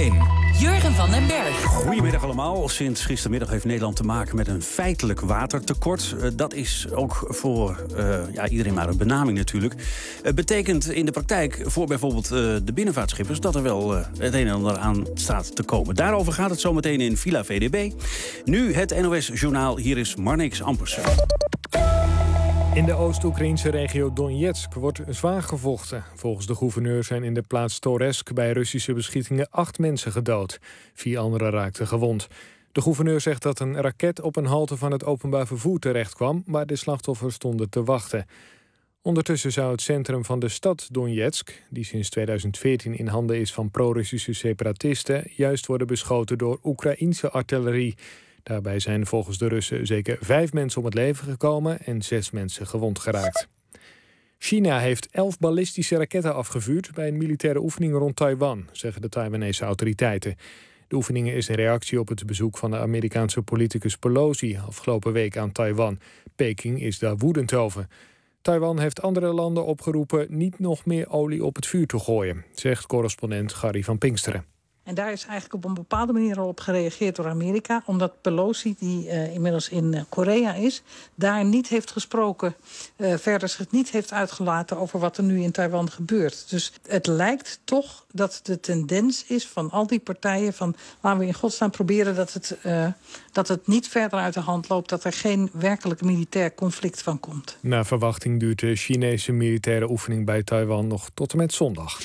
1. Jurgen van den Berg. Goedemiddag allemaal. Sinds gistermiddag heeft Nederland te maken met een feitelijk watertekort. Dat is ook voor iedereen maar een benaming natuurlijk. Het betekent in de praktijk voor bijvoorbeeld de binnenvaartschippers dat er wel het een en ander aan staat te komen. Daarover gaat het zometeen in Villa VDB. Nu het NOS-journaal. Hier is Marnix Ampersen. In de Oost-Oekraïnse regio Donetsk wordt zwaar gevochten. Volgens de gouverneur zijn in de plaats Toretsk bij Russische beschietingen 8 mensen gedood. 4 anderen raakten gewond. De gouverneur zegt dat een raket op een halte van het openbaar vervoer terechtkwam, waar de slachtoffers stonden te wachten. Ondertussen zou het centrum van de stad Donetsk, die sinds 2014 in handen is van pro-Russische separatisten, juist worden beschoten door Oekraïense artillerie. Daarbij zijn volgens de Russen zeker 5 mensen om het leven gekomen en 6 mensen gewond geraakt. China heeft 11 ballistische raketten afgevuurd bij een militaire oefening rond Taiwan, zeggen de Taiwanese autoriteiten. De oefening is een reactie op het bezoek van de Amerikaanse politicus Pelosi afgelopen week aan Taiwan. Peking is daar woedend over. Taiwan heeft andere landen opgeroepen niet nog meer olie op het vuur te gooien, zegt correspondent Gary van Pinksteren. En daar is eigenlijk op een bepaalde manier al op gereageerd door Amerika. Omdat Pelosi, die inmiddels in Korea is, daar niet heeft gesproken. Verder zich niet heeft uitgelaten over wat er nu in Taiwan gebeurt. Dus het lijkt toch dat de tendens is van al die partijen van laten we in godsnaam proberen dat het niet verder uit de hand loopt. Dat er geen werkelijk militair conflict van komt. Naar verwachting duurt de Chinese militaire oefening bij Taiwan nog tot en met zondag.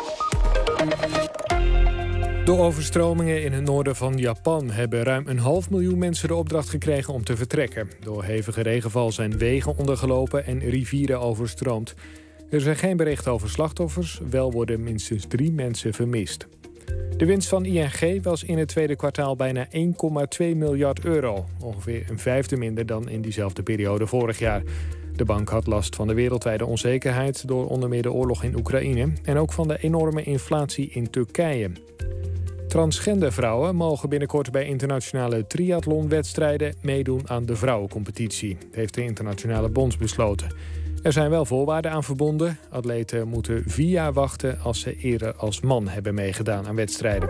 Door overstromingen in het noorden van Japan hebben ruim 500.000 mensen de opdracht gekregen om te vertrekken. Door hevige regenval zijn wegen ondergelopen en rivieren overstroomd. Er zijn geen berichten over slachtoffers, wel worden minstens 3 mensen vermist. De winst van ING was in het tweede kwartaal bijna 1,2 miljard euro. Ongeveer een vijfde minder dan in diezelfde periode vorig jaar. De bank had last van de wereldwijde onzekerheid door onder meer de oorlog in Oekraïne en ook van de enorme inflatie in Turkije. Transgender vrouwen mogen binnenkort bij internationale triathlonwedstrijden meedoen aan de vrouwencompetitie, heeft de Internationale Bond besloten. Er zijn wel voorwaarden aan verbonden. Atleten moeten 4 jaar wachten als ze eerder als man hebben meegedaan aan wedstrijden.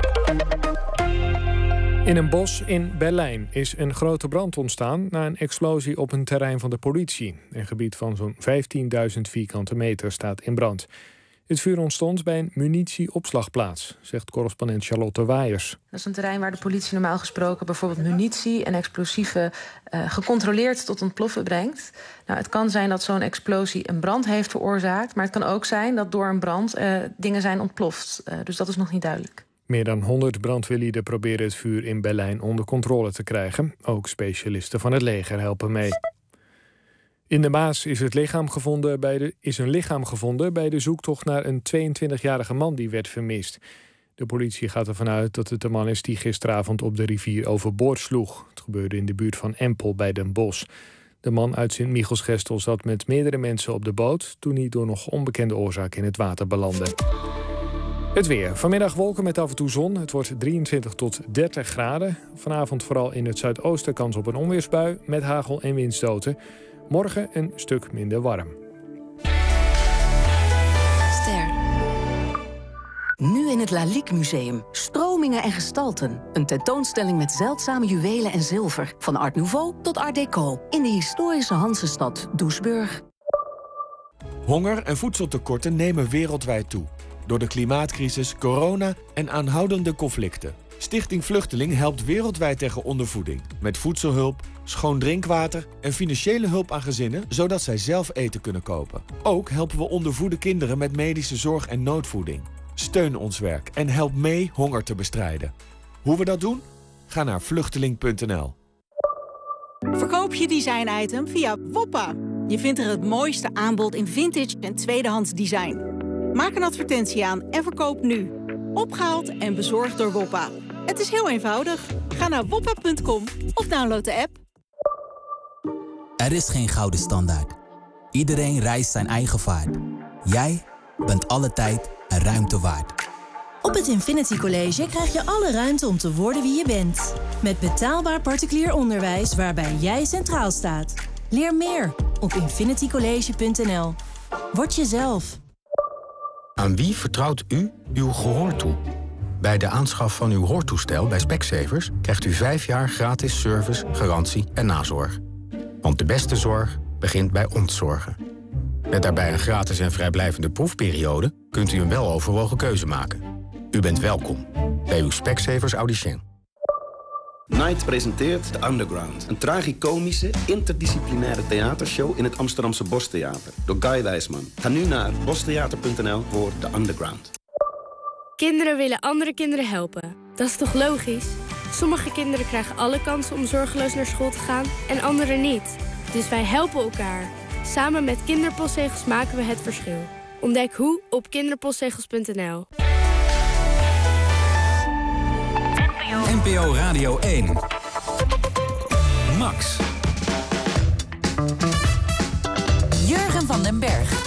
In een bos in Berlijn is een grote brand ontstaan na een explosie op een terrein van de politie. Een gebied van zo'n 15.000 vierkante meter staat in brand. Het vuur ontstond bij een munitieopslagplaats, zegt correspondent Charlotte Waaiers. Dat is een terrein waar de politie normaal gesproken bijvoorbeeld munitie en explosieven gecontroleerd tot ontploffen brengt. Nou, het kan zijn dat zo'n explosie een brand heeft veroorzaakt, maar het kan ook zijn dat door een brand dingen zijn ontploft. Dus dat is nog niet duidelijk. Meer dan 100 brandweerlieden proberen het vuur in Berlijn onder controle te krijgen. Ook specialisten van het leger helpen mee. In de Maas is een lichaam gevonden bij de zoektocht naar een 22-jarige man die werd vermist. De politie gaat ervan uit dat het de man is die gisteravond op de rivier overboord sloeg. Het gebeurde in de buurt van Empel bij Den Bosch. De man uit Sint-Michelsgestel zat met meerdere mensen op de boot toen hij door nog onbekende oorzaak in het water belandde. Het weer. Vanmiddag wolken met af en toe zon. Het wordt 23 tot 30 graden. Vanavond vooral in het zuidoosten kans op een onweersbui met hagel en windstoten. Morgen een stuk minder warm. Ster. Nu in het Lalique Museum. Stromingen en gestalten. Een tentoonstelling met zeldzame juwelen en zilver. Van Art Nouveau tot Art Deco. In de historische Hansestad Doesburg. Honger en voedseltekorten nemen wereldwijd toe. Door de klimaatcrisis, corona en aanhoudende conflicten. Stichting Vluchteling helpt wereldwijd tegen ondervoeding. Met voedselhulp, schoon drinkwater en financiële hulp aan gezinnen, zodat zij zelf eten kunnen kopen. Ook helpen we ondervoede kinderen met medische zorg en noodvoeding. Steun ons werk en help mee honger te bestrijden. Hoe we dat doen? Ga naar vluchteling.nl. Verkoop je design-item via Woppa. Je vindt er het mooiste aanbod in vintage en tweedehands design. Maak een advertentie aan en verkoop nu. Opgehaald en bezorgd door Woppa. Het is heel eenvoudig. Ga naar woppa.com of download de app. Er is geen gouden standaard. Iedereen reist zijn eigen vaart. Jij bent alle tijd en ruimte waard. Op het Infinity College krijg je alle ruimte om te worden wie je bent. Met betaalbaar particulier onderwijs waarbij jij centraal staat. Leer meer op infinitycollege.nl. Word jezelf. Aan wie vertrouwt u uw gehoor toe? Bij de aanschaf van uw hoortoestel bij Specsavers krijgt u 5 jaar gratis service, garantie en nazorg. Want de beste zorg begint bij ontzorgen. Met daarbij een gratis en vrijblijvende proefperiode kunt u een weloverwogen keuze maken. U bent welkom bij uw Specsavers audicien. Night presenteert The Underground. Een tragicomische, interdisciplinaire theatershow in het Amsterdamse Bostheater. Door Guy Wijsman. Ga nu naar bostheater.nl voor The Underground. Kinderen willen andere kinderen helpen. Dat is toch logisch? Sommige kinderen krijgen alle kansen om zorgeloos naar school te gaan en anderen niet. Dus wij helpen elkaar. Samen met Kinderpostzegels maken we het verschil. Ontdek hoe op kinderpostzegels.nl. NPO Radio 1. Max. Jurgen van den Berg.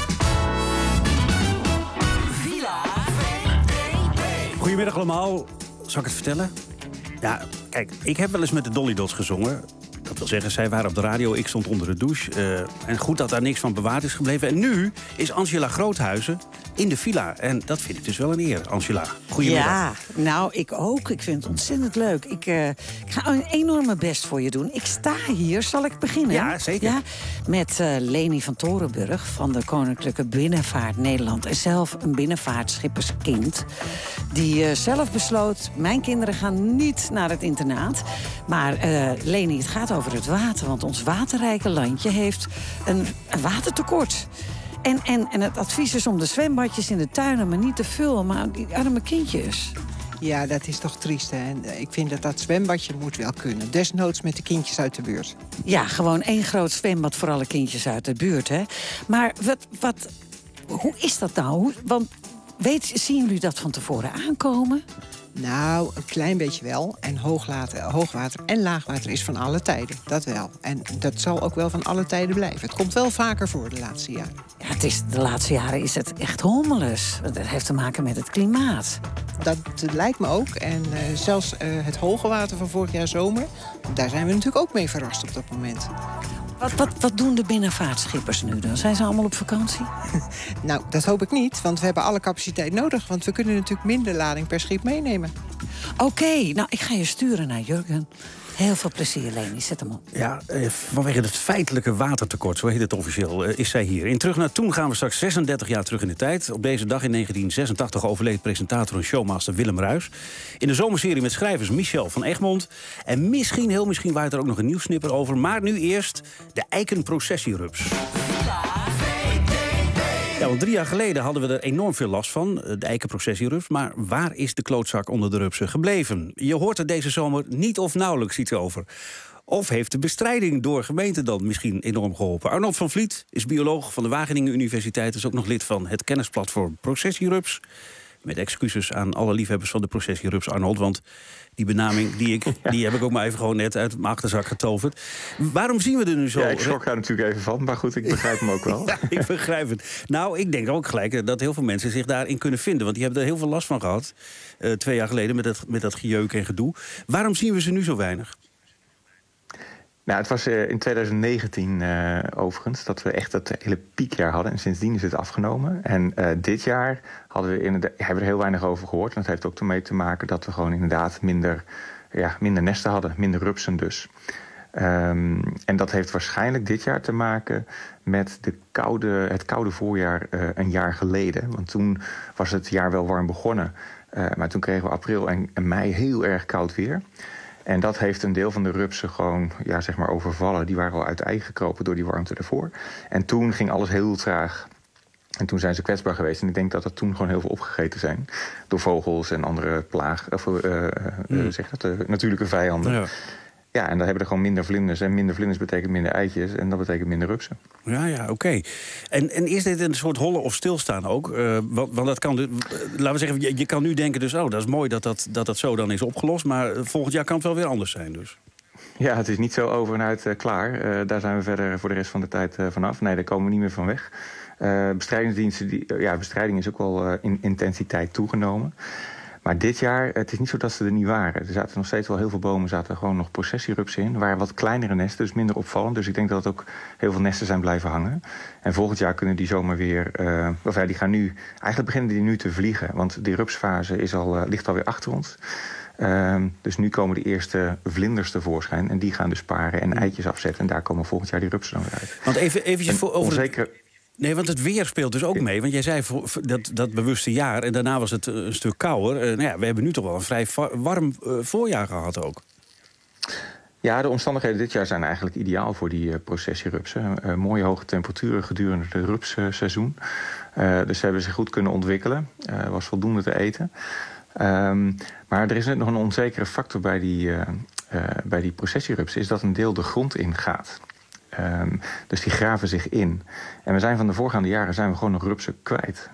Goedemiddag allemaal. Zal ik het vertellen? Ja, kijk, ik heb wel eens met de Dolly Dots gezongen. Dat wil zeggen, zij waren op de radio, ik stond onder de douche. En goed dat daar niks van bewaard is gebleven. En nu is Angela Groothuizen in de villa. En dat vind ik dus wel een eer, Angela. Goedemiddag. Ja, nou, ik ook. Ik vind het ontzettend leuk. Ik ga een enorme best voor je doen. Ik sta hier, zal ik beginnen? Ja, zeker. Ja, met Leni van Torenburg van de Koninklijke Binnenvaart Nederland. En zelf een binnenvaartschipperskind. Die zelf besloot, mijn kinderen gaan niet naar het internaat. Maar Leni, het gaat over het water. Want ons waterrijke landje heeft een watertekort. En het advies is om de zwembadjes in de tuinen maar niet te vullen. Maar die arme kindjes. Ja, dat is toch triest, hè? En ik vind dat zwembadje moet wel kunnen. Desnoods met de kindjes uit de buurt. Ja, gewoon 1 groot zwembad voor alle kindjes uit de buurt, hè? Maar hoe is dat nou? Want zien jullie dat van tevoren aankomen? Nou, een klein beetje wel. En hoogwater en laagwater is van alle tijden. Dat wel. En dat zal ook wel van alle tijden blijven. Het komt wel vaker voor de laatste jaren. Ja, de laatste jaren is het echt hommeles. Dat heeft te maken met het klimaat. Dat lijkt me ook. En zelfs het hoge water van vorig jaar zomer, daar zijn we natuurlijk ook mee verrast op dat moment. Wat doen de binnenvaartschippers nu dan? Zijn ze allemaal op vakantie? Nou, dat hoop ik niet, want we hebben alle capaciteit nodig. Want we kunnen natuurlijk minder lading per schip meenemen. Oké, nou, ik ga je sturen naar Jurgen. Heel veel plezier, Leni. Zet hem op. Ja, vanwege het feitelijke watertekort, zo heet het officieel, is zij hier. In Terug naar Toen gaan we straks 36 jaar terug in de tijd. Op deze dag in 1986 overleed presentator en showmaster Willem Ruijs. In de zomerserie met schrijvers Michel van Egmond. En heel misschien waait er ook nog een nieuwssnipper over. Maar nu eerst de eikenprocessierups. Ja, want 3 jaar geleden hadden we er enorm veel last van, de eikenprocessierups. Maar waar is de klootzak onder de rupsen gebleven? Je hoort er deze zomer niet of nauwelijks iets over. Of heeft de bestrijding door gemeenten dan misschien enorm geholpen? Arnold van Vliet is bioloog van de Wageningen Universiteit. Is ook nog lid van het kennisplatform Processierups. Met excuses aan alle liefhebbers van de processierups, Arnold. Want die benaming, die heb ik ook maar even gewoon net uit mijn achterzak getoverd. Waarom zien we er nu zo? Ja, ik schrok daar natuurlijk even van, maar goed, ik begrijp hem ook wel. Ja, ik begrijp het. Nou, ik denk ook gelijk dat heel veel mensen zich daarin kunnen vinden. Want die hebben er heel veel last van gehad. 2 jaar geleden met dat gejeuk en gedoe. Waarom zien we ze nu zo weinig? Nou, het was in 2019 overigens dat we echt dat hele piekjaar hadden. En sindsdien is het afgenomen. En dit jaar hebben we er heel weinig over gehoord. En dat heeft ook ermee te maken dat we gewoon inderdaad minder nesten hadden. Minder rupsen dus. En dat heeft waarschijnlijk dit jaar te maken met het koude voorjaar een jaar geleden. Want toen was het jaar wel warm begonnen. Maar toen kregen we april en mei heel erg koud weer. En dat heeft een deel van de rupsen gewoon overvallen. Die waren al uit eigen gekropen door die warmte ervoor. En toen ging alles heel traag. En toen zijn ze kwetsbaar geweest. En ik denk dat er toen gewoon heel veel opgegeten zijn. Door vogels en andere natuurlijke vijanden. Ja. Ja, en dan hebben er gewoon minder vlinders. En minder vlinders betekent minder eitjes. En dat betekent minder rupsen. Ja, oké. En is dit een soort hollen of stilstaan ook? Want dat kan, laten we zeggen, je kan nu denken dus, dat is mooi dat zo dan is opgelost. Maar volgend jaar kan het wel weer anders zijn dus. Ja, het is niet zo over en uit klaar. Daar zijn we verder voor de rest van de tijd vanaf. Nee, daar komen we niet meer van weg. Bestrijdingsdiensten, bestrijding is ook wel in intensiteit toegenomen. Maar dit jaar, het is niet zo dat ze er niet waren. Er zaten nog steeds wel heel veel bomen, zaten gewoon nog processierupsen in. Er waren wat kleinere nesten, dus minder opvallend. Dus ik denk dat het ook heel veel nesten zijn blijven hangen. En volgend jaar kunnen die zomaar weer... die gaan nu... Eigenlijk beginnen die nu te vliegen. Want die rupsfase ligt alweer achter ons. Dus nu komen de eerste vlinders tevoorschijn. En die gaan dus paren en eitjes afzetten. En daar komen volgend jaar die rupsen dan weer uit. Want eventjes voor over... Nee, want het weer speelt dus ook mee. Want jij zei dat bewuste jaar en daarna was het een stuk kouder. We hebben nu toch wel een vrij warm voorjaar gehad ook. Ja, de omstandigheden dit jaar zijn eigenlijk ideaal voor die processierupsen. Mooie hoge temperaturen gedurende het rupsseizoen. Dus ze hebben zich goed kunnen ontwikkelen. Er was voldoende te eten. Maar er is net nog een onzekere factor bij die processierupsen, is dat een deel de grond ingaat. Dus die graven zich in. En we zijn van de voorgaande jaren gewoon nog rupsen kwijt.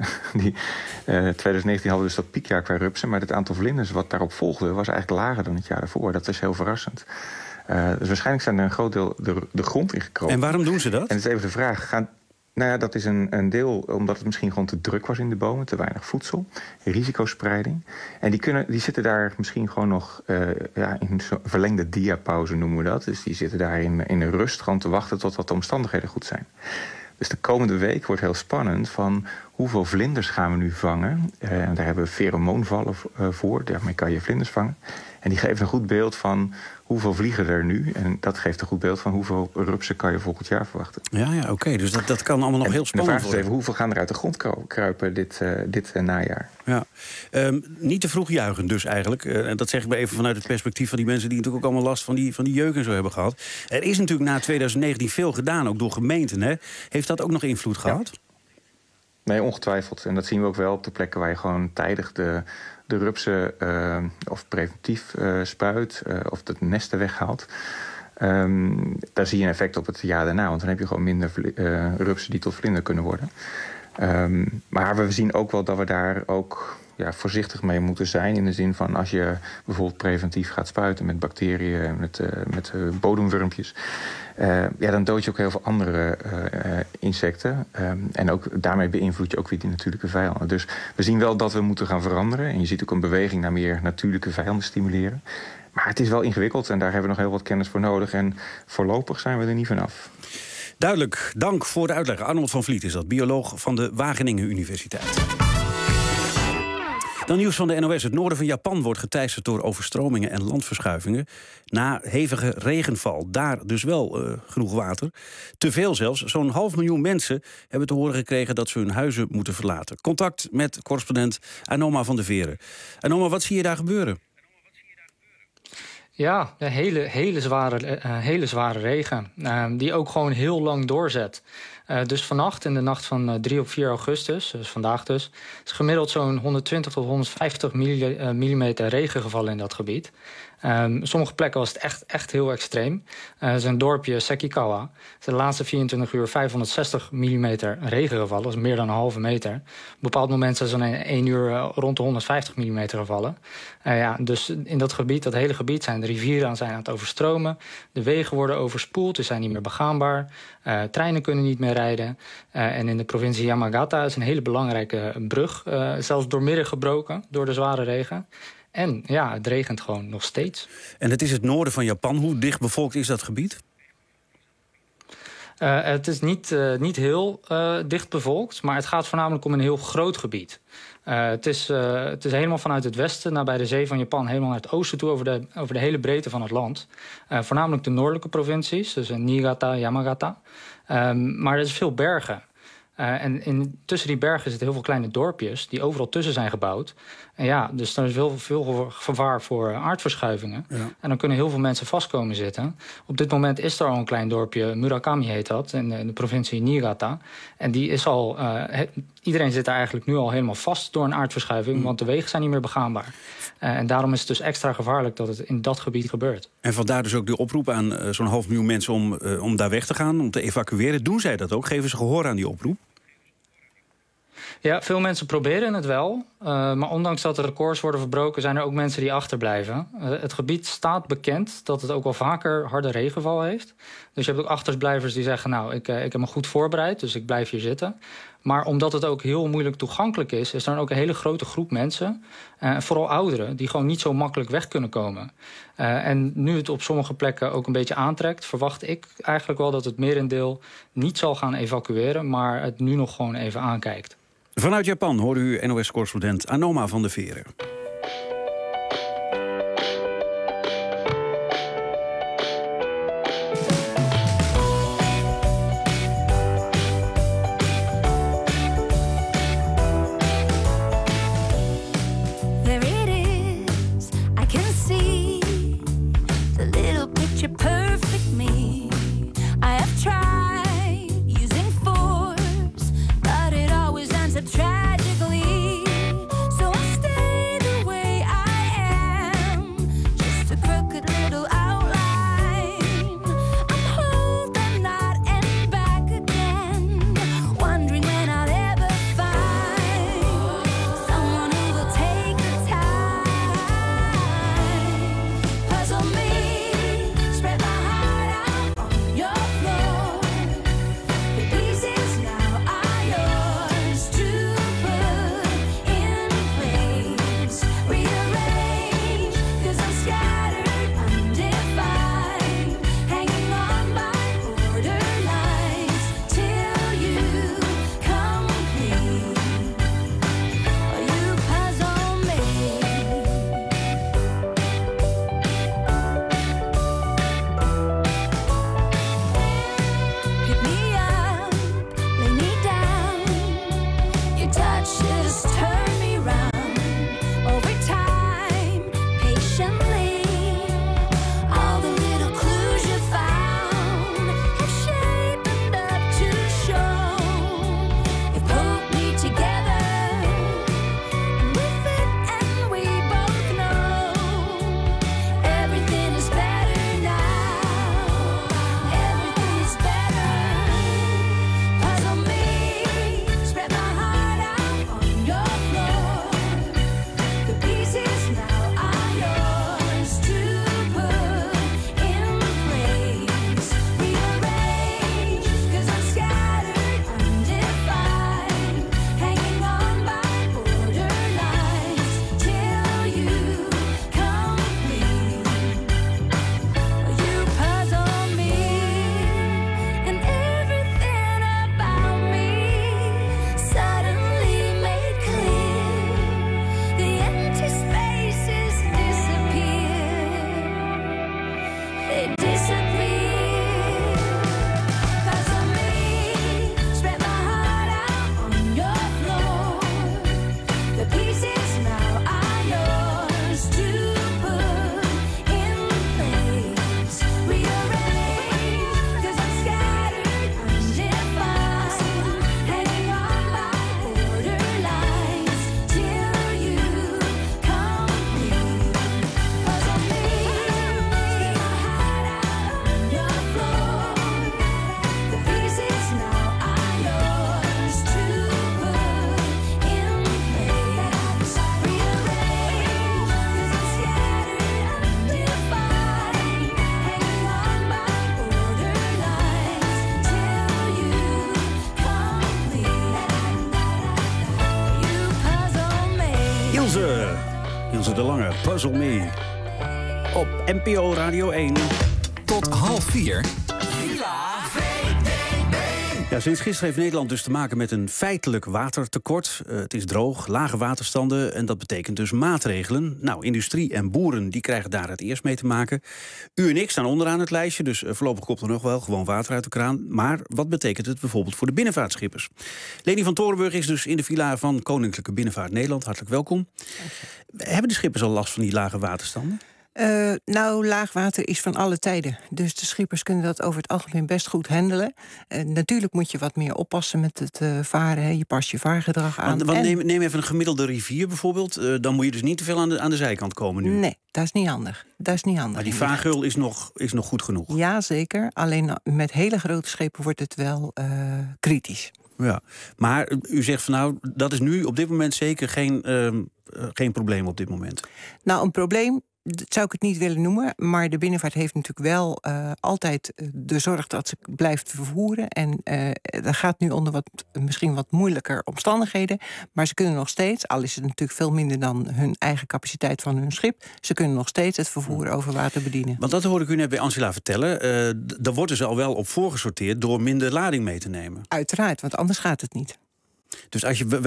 2019 hadden we dus dat piekjaar qua rupsen, maar het aantal vlinders wat daarop volgde was eigenlijk lager dan het jaar daarvoor. Dat is heel verrassend. Dus waarschijnlijk zijn er een groot deel de grond ingekropen. En waarom doen ze dat? En het is even de vraag, dat is een deel omdat het misschien gewoon te druk was in de bomen. Te weinig voedsel, risicospreiding. En die zitten daar misschien gewoon nog in zo'n verlengde diapauze noemen we dat. Dus die zitten daar in een rust gewoon te wachten totdat de omstandigheden goed zijn. Dus de komende week wordt heel spannend van hoeveel vlinders gaan we nu vangen. Daar hebben we feromoonvallen voor, daarmee kan je vlinders vangen. En die geven een goed beeld van hoeveel vliegen er nu. En dat geeft een goed beeld van hoeveel rupsen kan je volgend jaar verwachten. Ja, oké. Dus dat kan allemaal nog heel spannend worden. De vraag is even, hoeveel gaan er uit de grond kruipen dit najaar? Ja. Niet te vroeg juichen dus eigenlijk. En dat zeg ik maar even vanuit het perspectief van die mensen die natuurlijk ook allemaal last van die jeuk en zo hebben gehad. Er is natuurlijk na 2019 veel gedaan, ook door gemeenten. Hè? Heeft dat ook nog invloed gehad? Nee, ongetwijfeld. En dat zien we ook wel op de plekken waar je gewoon tijdig de rupsen of preventief spuit of de nesten weghaalt. Daar zie je een effect op het jaar daarna. Want dan heb je gewoon minder rupsen die tot vlinder kunnen worden. Maar we zien ook wel dat we daar ook voorzichtig mee moeten zijn. In de zin van als je bijvoorbeeld preventief gaat spuiten met bacteriën, met bodemwurmpjes. Dan dood je ook heel veel andere insecten. En ook daarmee beïnvloed je ook weer die natuurlijke vijanden. Dus we zien wel dat we moeten gaan veranderen. En je ziet ook een beweging naar meer natuurlijke vijanden stimuleren. Maar het is wel ingewikkeld en daar hebben we nog heel wat kennis voor nodig. En voorlopig zijn we er niet vanaf. Duidelijk, dank voor de uitleg. Arnold van Vliet is dat, bioloog van de Wageningen Universiteit. Dan nieuws van de NOS. Het noorden van Japan wordt geteisterd door overstromingen en landverschuivingen. Na hevige regenval. Daar dus wel genoeg water. Te veel zelfs. Zo'n 500.000 mensen hebben te horen gekregen dat ze hun huizen moeten verlaten. Contact met correspondent Anoma van der Veren. Anoma, wat zie je daar gebeuren? Ja, een hele zware regen. Die ook gewoon heel lang doorzet. Dus vannacht, in de nacht van 3 op 4 augustus, dus vandaag dus, is gemiddeld zo'n 120 tot 150 millimeter regen gevallen in dat gebied. Sommige plekken was het echt heel extreem. Er is een dorpje, Sekikawa. De laatste 24 uur 560 millimeter regen gevallen. Dat is meer dan een halve meter. Op een bepaald moment is er in 1 uur rond de 150 millimeter gevallen. Dus in dat gebied, dat hele gebied, zijn de rivieren aan het overstromen. De wegen worden overspoeld, dus zijn niet meer begaanbaar. Treinen kunnen niet meer rijden. En in de provincie Yamagata is een hele belangrijke brug zelfs doormidden gebroken door de zware regen. En ja, het regent gewoon nog steeds. En het is het noorden van Japan. Hoe dicht bevolkt is dat gebied? Het is niet heel dicht bevolkt, maar het gaat voornamelijk om een heel groot gebied. Het is helemaal vanuit het westen, nabij de zee van Japan, helemaal naar het oosten toe, over de hele breedte van het land. Voornamelijk de noordelijke provincies, dus Niigata, Yamagata. Maar er is veel bergen. En tussen die bergen zitten heel veel kleine dorpjes die overal tussen zijn gebouwd. En dus er is veel gevaar voor aardverschuivingen. Ja. En dan kunnen heel veel mensen vast komen zitten. Op dit moment is er al een klein dorpje, Murakami heet dat, in de provincie Niigata. En die is al, iedereen zit daar eigenlijk nu al helemaal vast door een aardverschuiving, want de wegen zijn niet meer begaanbaar. En daarom is het dus extra gevaarlijk dat het in dat gebied gebeurt. En vandaar dus ook de oproep aan zo'n 500.000 mensen om daar weg te gaan, om te evacueren. Doen zij dat ook? Geven ze gehoor aan die oproep? Ja, veel mensen proberen het wel. Maar ondanks dat er records worden verbroken, zijn er ook mensen die achterblijven. Het gebied staat bekend dat het ook wel vaker harde regenval heeft. Dus je hebt ook achterblijvers die zeggen, nou, ik heb me goed voorbereid, dus ik blijf hier zitten. Maar omdat het ook heel moeilijk toegankelijk is er dan ook een hele grote groep mensen, vooral ouderen, die gewoon niet zo makkelijk weg kunnen komen. En nu het op sommige plekken ook een beetje aantrekt, verwacht ik eigenlijk wel dat het merendeel niet zal gaan evacueren, maar het nu nog gewoon even aankijkt. Vanuit Japan hoorde u NOS-correspondent Anoma van der Veren. Tragically, so I stay the way I am. Just a crooked little outline. I'm holding out and back again, wondering when I'll ever find someone who will take the time. Puzzle me, spread my heart out on your floor. The pieces now are yours to put in place. Rearrange, 'cause I'm scattered, undefined, hanging on by borderlines till you complete. You puzzle me. Pick me up, lay me down. Your touch just turn me round. Over time, patiently, all the little clues you found have shaped up to show. You've pulled me together, and we fit and we both know everything is better now. Everything is better. Puzzle me, spread my heart out on your floor. The pieces now are yours to put in place. Rearrange, 'cause I'm scattered, undefined, hanging on by borderlines till you complete. You puzzle me, and everything about me suddenly made clear. The empty spaces disappear. They disappear. Puzzle me, spread my heart out on your floor. The pieces now are yours to put in place. Rearrange, 'cause I'm scattered, undefined, hanging on by borderlines till you complete. Puzzle me, spread my heart out on your floor. The pieces now are yours to put in place. Rearrange, 'cause I'm scattered, undefined, hanging on by borderlines till you complete. You puzzle me. Ilse de Lange, Puzzle Me. Op NPO Radio 1. Tot 3:30. Ja, sinds gisteren heeft Nederland dus te maken met een feitelijk watertekort. Het is droog, lage waterstanden en dat betekent dus maatregelen. Nou, industrie en boeren die krijgen daar het eerst mee te maken. U en ik staan onderaan het lijstje, dus voorlopig komt er nog wel gewoon water uit de kraan. Maar wat betekent het bijvoorbeeld voor de binnenvaartschippers? Leni van Torenburg is dus in de villa van Koninklijke Binnenvaart Nederland. Hartelijk welkom. Hebben de schippers al last van die lage waterstanden? Nou, laagwater is van alle tijden. Dus de schippers kunnen dat over het algemeen best goed handelen. Natuurlijk moet je wat meer oppassen met het varen. Hè. Je past je vaargedrag aan. Want neem even een gemiddelde rivier bijvoorbeeld. Dan moet je dus niet te veel aan de zijkant komen nu. Nee, dat is niet handig. Maar die vaargeul is nog goed genoeg. Ja, zeker. Alleen met hele grote schepen wordt het wel kritisch. Ja. Maar u zegt van nou, dat is nu op dit moment zeker geen probleem op dit moment. Nou, een probleem zou ik het niet willen noemen. Maar de binnenvaart heeft natuurlijk wel altijd de zorg dat ze blijft vervoeren. En dat gaat nu onder misschien wat moeilijker omstandigheden. Maar ze kunnen nog steeds, al is het natuurlijk veel minder dan hun eigen capaciteit van hun schip, ze kunnen nog steeds het vervoer over water bedienen. Want dat hoorde ik u net bij Angela vertellen. Daar wordt dus al wel op voorgesorteerd door minder lading mee te nemen. Uiteraard, want anders gaat het niet. Dus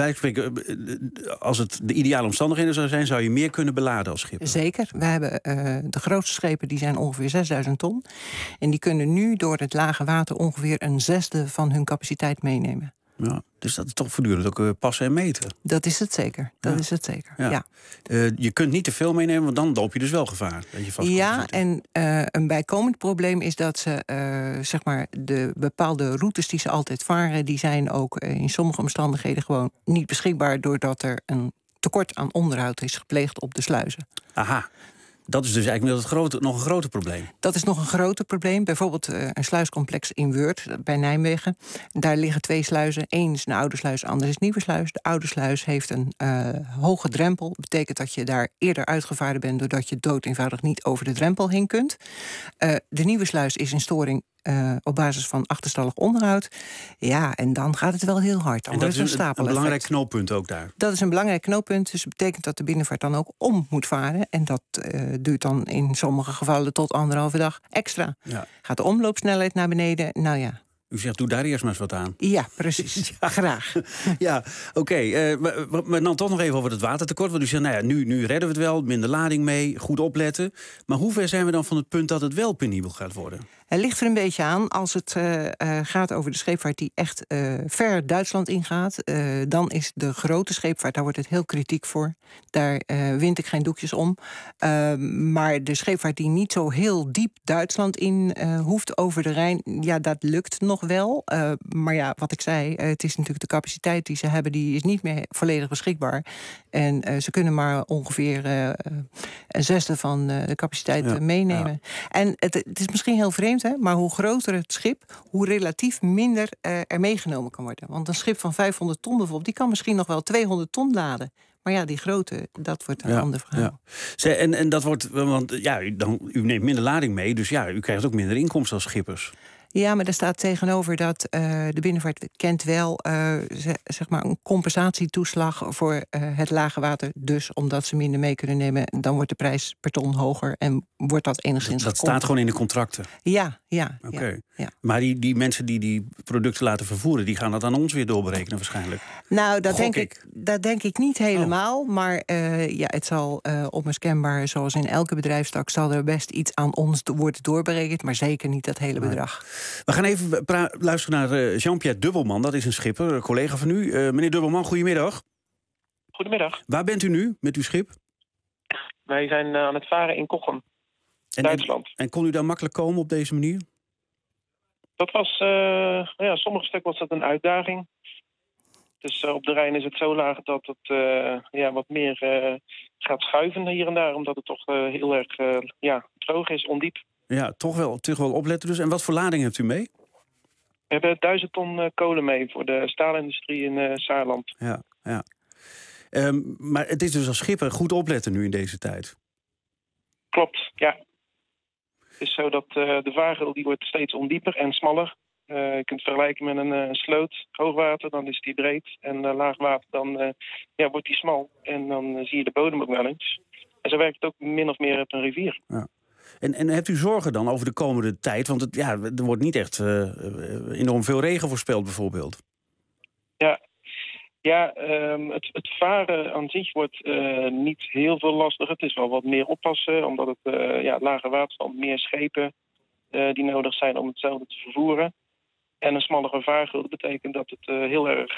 als het de ideale omstandigheden zou zijn, zou je meer kunnen beladen als schip? Zeker. We hebben de grootste schepen, die zijn ongeveer 6000 ton. En die kunnen nu door het lage water ongeveer 1/6 van hun capaciteit meenemen. Ja, dus dat is toch voortdurend ook passen en meten? Dat is het zeker. Dat is het zeker. Ja. Je kunt niet te veel meenemen, want dan loop je dus wel gevaar. Ja, en een bijkomend probleem is dat ze zeg maar de bepaalde routes die ze altijd varen, die zijn ook in sommige omstandigheden gewoon niet beschikbaar, doordat er een tekort aan onderhoud is gepleegd op de sluizen. Aha. Dat is dus eigenlijk nog een groter probleem. Dat is nog een groter probleem. Bijvoorbeeld een sluiscomplex in Weurt bij Nijmegen. Daar liggen 2 sluizen. Eén is een oude sluis, de andere is een nieuwe sluis. De oude sluis heeft een hoge drempel. Dat betekent dat je daar eerder uitgevaren bent, doordat je dood eenvoudig niet over de drempel heen kunt. De nieuwe sluis is in storing op basis van achterstallig onderhoud. Ja, en dan gaat het wel heel hard. Dan en dat is een belangrijk knooppunt ook daar. Dat is een belangrijk knooppunt. Dus dat betekent dat de binnenvaart dan ook om moet varen. En dat duurt dan in sommige gevallen tot 1,5 dag extra. Ja. Gaat de omloopsnelheid naar beneden? Nou ja. U zegt, doe daar eerst maar eens wat aan. Ja, precies. Ja. Graag. Ja, oké. Maar dan toch nog even over het watertekort. Want u zegt, nou ja, nu redden we het wel. Minder lading mee, goed opletten. Maar hoe ver zijn we dan van het punt dat het wel penibel gaat worden? Het ligt er een beetje aan. Als het gaat over de scheepvaart die echt ver Duitsland ingaat, dan is de grote scheepvaart, daar wordt het heel kritiek voor. Daar wind ik geen doekjes om. Maar de scheepvaart die niet zo heel diep Duitsland in hoeft over de Rijn, ja, dat lukt nog wel. Maar ja, wat ik zei, het is natuurlijk de capaciteit die ze hebben, die is niet meer volledig beschikbaar. En ze kunnen maar ongeveer 1/6 van de capaciteit meenemen. Ja. En het is misschien heel vreemd, maar hoe groter het schip, hoe relatief minder er meegenomen kan worden. Want een schip van 500 ton bijvoorbeeld, die kan misschien nog wel 200 ton laden. Maar ja, die grote, dat wordt een ander verhaal. Ja. En dat wordt, want ja, u neemt minder lading mee, dus ja, u krijgt ook minder inkomsten als schippers. Ja, maar er staat tegenover dat de binnenvaart kent wel zeg maar een compensatietoeslag voor het lage water. Dus omdat ze minder mee kunnen nemen, dan wordt de prijs per ton hoger en wordt dat enigszins Dat staat gewoon in de contracten? Ja. Oké. Ja. Maar die mensen die producten laten vervoeren, die gaan dat aan ons weer doorberekenen waarschijnlijk? Nou, dat denk ik niet helemaal. Maar het zal onmiskenbaar, zoals in elke bedrijfstak, zal er best iets aan ons worden doorberekend, maar zeker niet dat hele bedrag. We gaan even luisteren naar Jean-Pierre Dubbelman. Dat is een schipper, een collega van u. Meneer Dubbelman, goedemiddag. Goedemiddag. Waar bent u nu met uw schip? Wij zijn aan het varen in Kochem, Duitsland. En kon u daar makkelijk komen op deze manier? Dat was, sommige stukken was dat een uitdaging. Dus op de Rijn is het zo laag dat het wat meer gaat schuiven hier en daar. Omdat het toch heel erg droog is, ondiep. Ja, toch wel opletten dus. En wat voor lading hebt u mee? We hebben 1000 ton kolen mee voor de staalindustrie in Saarland. Ja. Maar het is dus als schipper goed opletten nu in deze tijd? Klopt, ja. Het is zo dat de vaargeul die wordt steeds ondieper en smaller. Je kunt het vergelijken met een sloot. Hoogwater, dan is die breed. En laagwater, dan wordt die smal. En dan zie je de bodem ook wel eens. En zo werkt het ook min of meer op een rivier. Ja. En hebt u zorgen dan over de komende tijd? Want er wordt niet echt enorm veel regen voorspeld bijvoorbeeld. Het varen aan zich wordt niet heel veel lastiger. Het is wel wat meer oppassen, omdat het lage waterstand, meer schepen die nodig zijn om hetzelfde te vervoeren. En een smallere vaargeul betekent dat het heel erg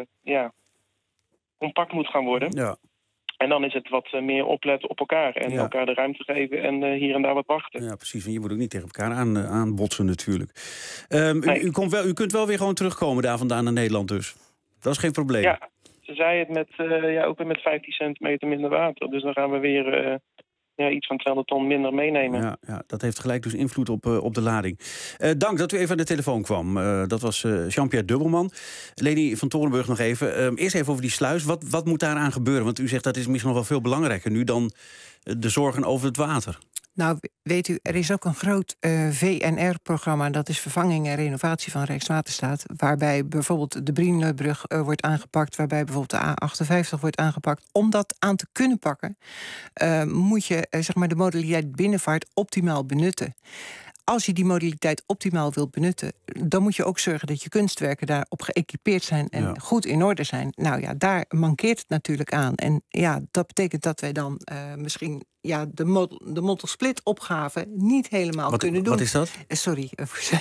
compact moet gaan worden. Ja. En dan is het wat meer opletten op elkaar en elkaar de ruimte geven en hier en daar wat wachten. Ja, precies. En je moet ook niet tegen elkaar aanbotsen natuurlijk. U kunt wel weer gewoon terugkomen daar vandaan naar Nederland dus. Dat is geen probleem. Ja, ze zei het ook weer met 15 centimeter minder water. Dus dan gaan we weer iets van 200 ton minder meenemen. Ja, dat heeft gelijk dus invloed op de lading. Dank dat u even aan de telefoon kwam. Dat was Jean-Pierre Dubbelman. Leni van Torenburg nog even. Eerst even over die sluis. Wat moet daaraan gebeuren? Want u zegt dat is misschien nog wel veel belangrijker nu dan de zorgen over het water. Nou, weet u, er is ook een groot VNR-programma... dat is vervanging en renovatie van Rijkswaterstaat... waarbij bijvoorbeeld de Brienlerbrug wordt aangepakt... waarbij bijvoorbeeld de A58 wordt aangepakt. Om dat aan te kunnen pakken... moet je zeg maar de modaliteit binnenvaart optimaal benutten. Als je die modaliteit optimaal wilt benutten... dan moet je ook zorgen dat je kunstwerken daarop geëquipeerd zijn... en goed in orde zijn. Nou ja, daar mankeert het natuurlijk aan. En ja, dat betekent dat wij dan misschien... de Montelsplit-opgave niet helemaal kunnen doen. Wat is dat? Sorry.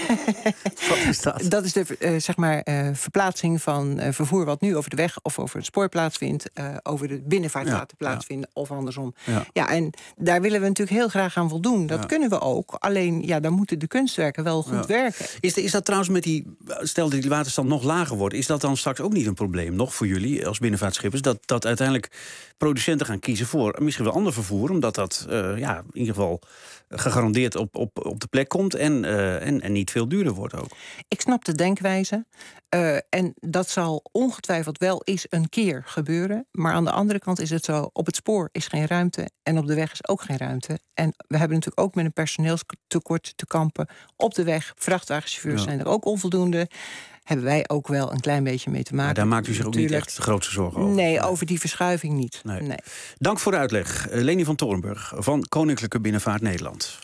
Wat is dat? Dat is de verplaatsing van vervoer wat nu over de weg of over het spoor plaatsvindt... over de binnenvaart laten plaatsvinden of andersom. Ja, en daar willen we natuurlijk heel graag aan voldoen. Dat kunnen we ook. Alleen, dan moeten de kunstwerken wel goed werken. Is dat trouwens met stel dat die waterstand nog lager wordt... is dat dan straks ook niet een probleem nog voor jullie als binnenvaartschippers... dat uiteindelijk producenten gaan kiezen voor misschien wel ander vervoer... omdat dat in ieder geval gegarandeerd op de plek komt... en niet veel duurder wordt ook. Ik snap de denkwijze. En dat zal ongetwijfeld wel eens een keer gebeuren. Maar aan de andere kant is het zo... op het spoor is geen ruimte en op de weg is ook geen ruimte. En we hebben natuurlijk ook met een personeelstekort te kampen. Op de weg, vrachtwagenchauffeurs zijn er ook onvoldoende... hebben wij ook wel een klein beetje mee te maken. Maar daar maakt u zich ook niet echt de grootste zorgen over? Nee, over die verschuiving niet. Nee. Dank voor de uitleg. Leni van Torenburg van Koninklijke Binnenvaart Nederland.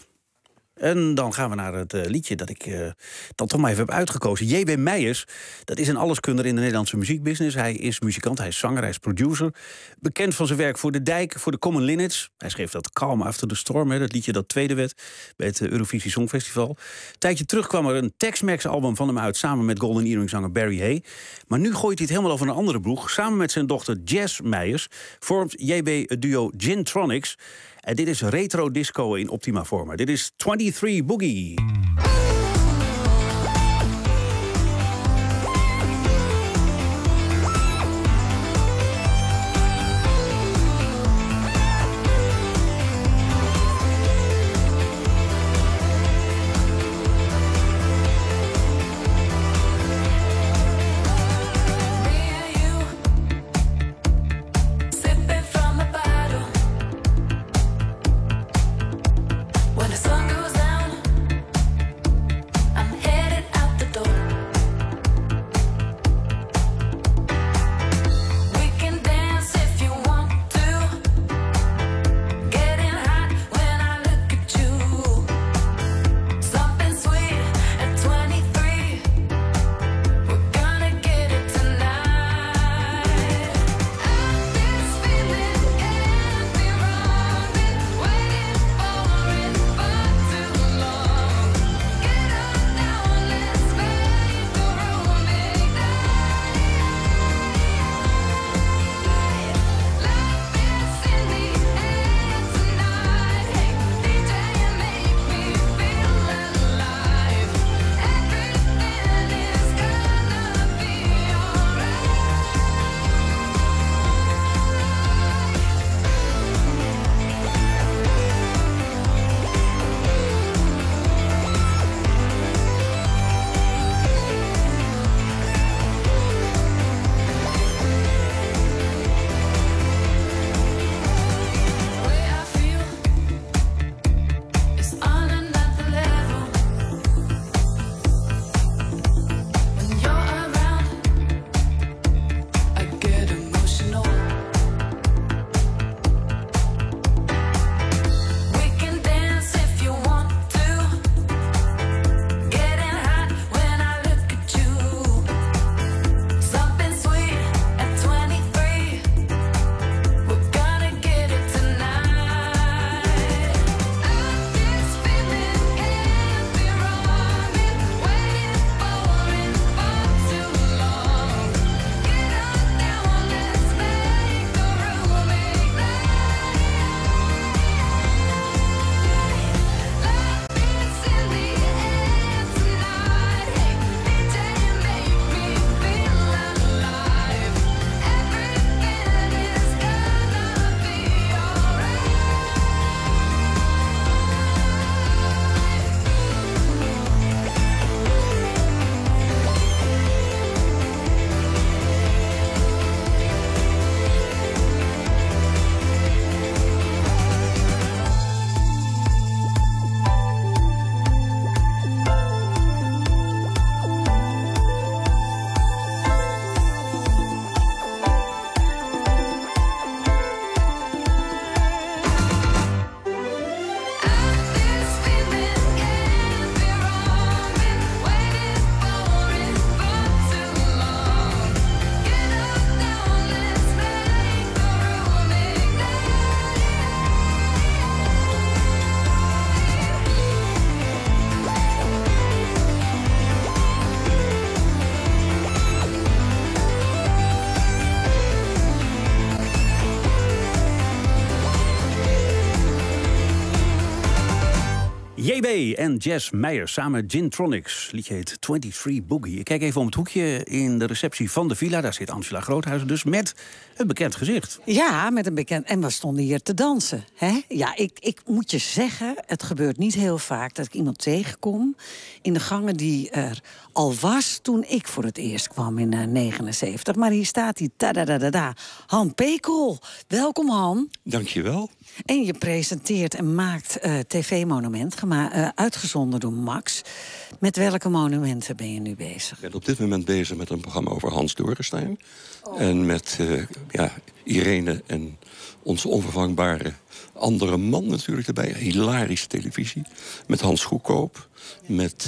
En dan gaan we naar het liedje dat ik dan toch maar even heb uitgekozen. J.B. Meijers, dat is een alleskunner in de Nederlandse muziekbusiness. Hij is muzikant, hij is zanger, hij is producer. Bekend van zijn werk voor De Dijk, voor de Common Linnets. Hij schreef dat Calm After the Storm, dat liedje dat tweede werd... bij het Eurovisie Songfestival. Een tijdje terug kwam er een Tex-Mex-album van hem uit... samen met Golden Earring-zanger Barry Hay. Maar nu gooit hij het helemaal over een andere boeg. Samen met zijn dochter Jazz Meijers vormt JB het duo Gintronics... En dit is retro disco in optima forma. Dit is 23 Boogie. When the sun goes down JB en Jess Meijer samen Gintronics. Liedje heet 23 Boogie. Ik kijk even om het hoekje in de receptie van de villa. Daar zit Angela Groothuizen dus met een bekend gezicht. Ja, met een bekend... En we stonden hier te dansen. Hè? Ja, ik moet je zeggen, het gebeurt niet heel vaak dat ik iemand tegenkom in de gangen die er al was toen ik voor het eerst kwam in 79. Maar hier staat hij, ta-da-da-da-da. Han Pekel. Welkom, Han. Dankjewel. En je presenteert en maakt TV-monument, uitgezonden door Max. Met welke monumenten ben je nu bezig? Ik ben op dit moment bezig met een programma over Hans Dorrestein. En met Irene en onze onvervangbare andere man natuurlijk erbij. Hilarische televisie. Met Hans Goedkoop. Met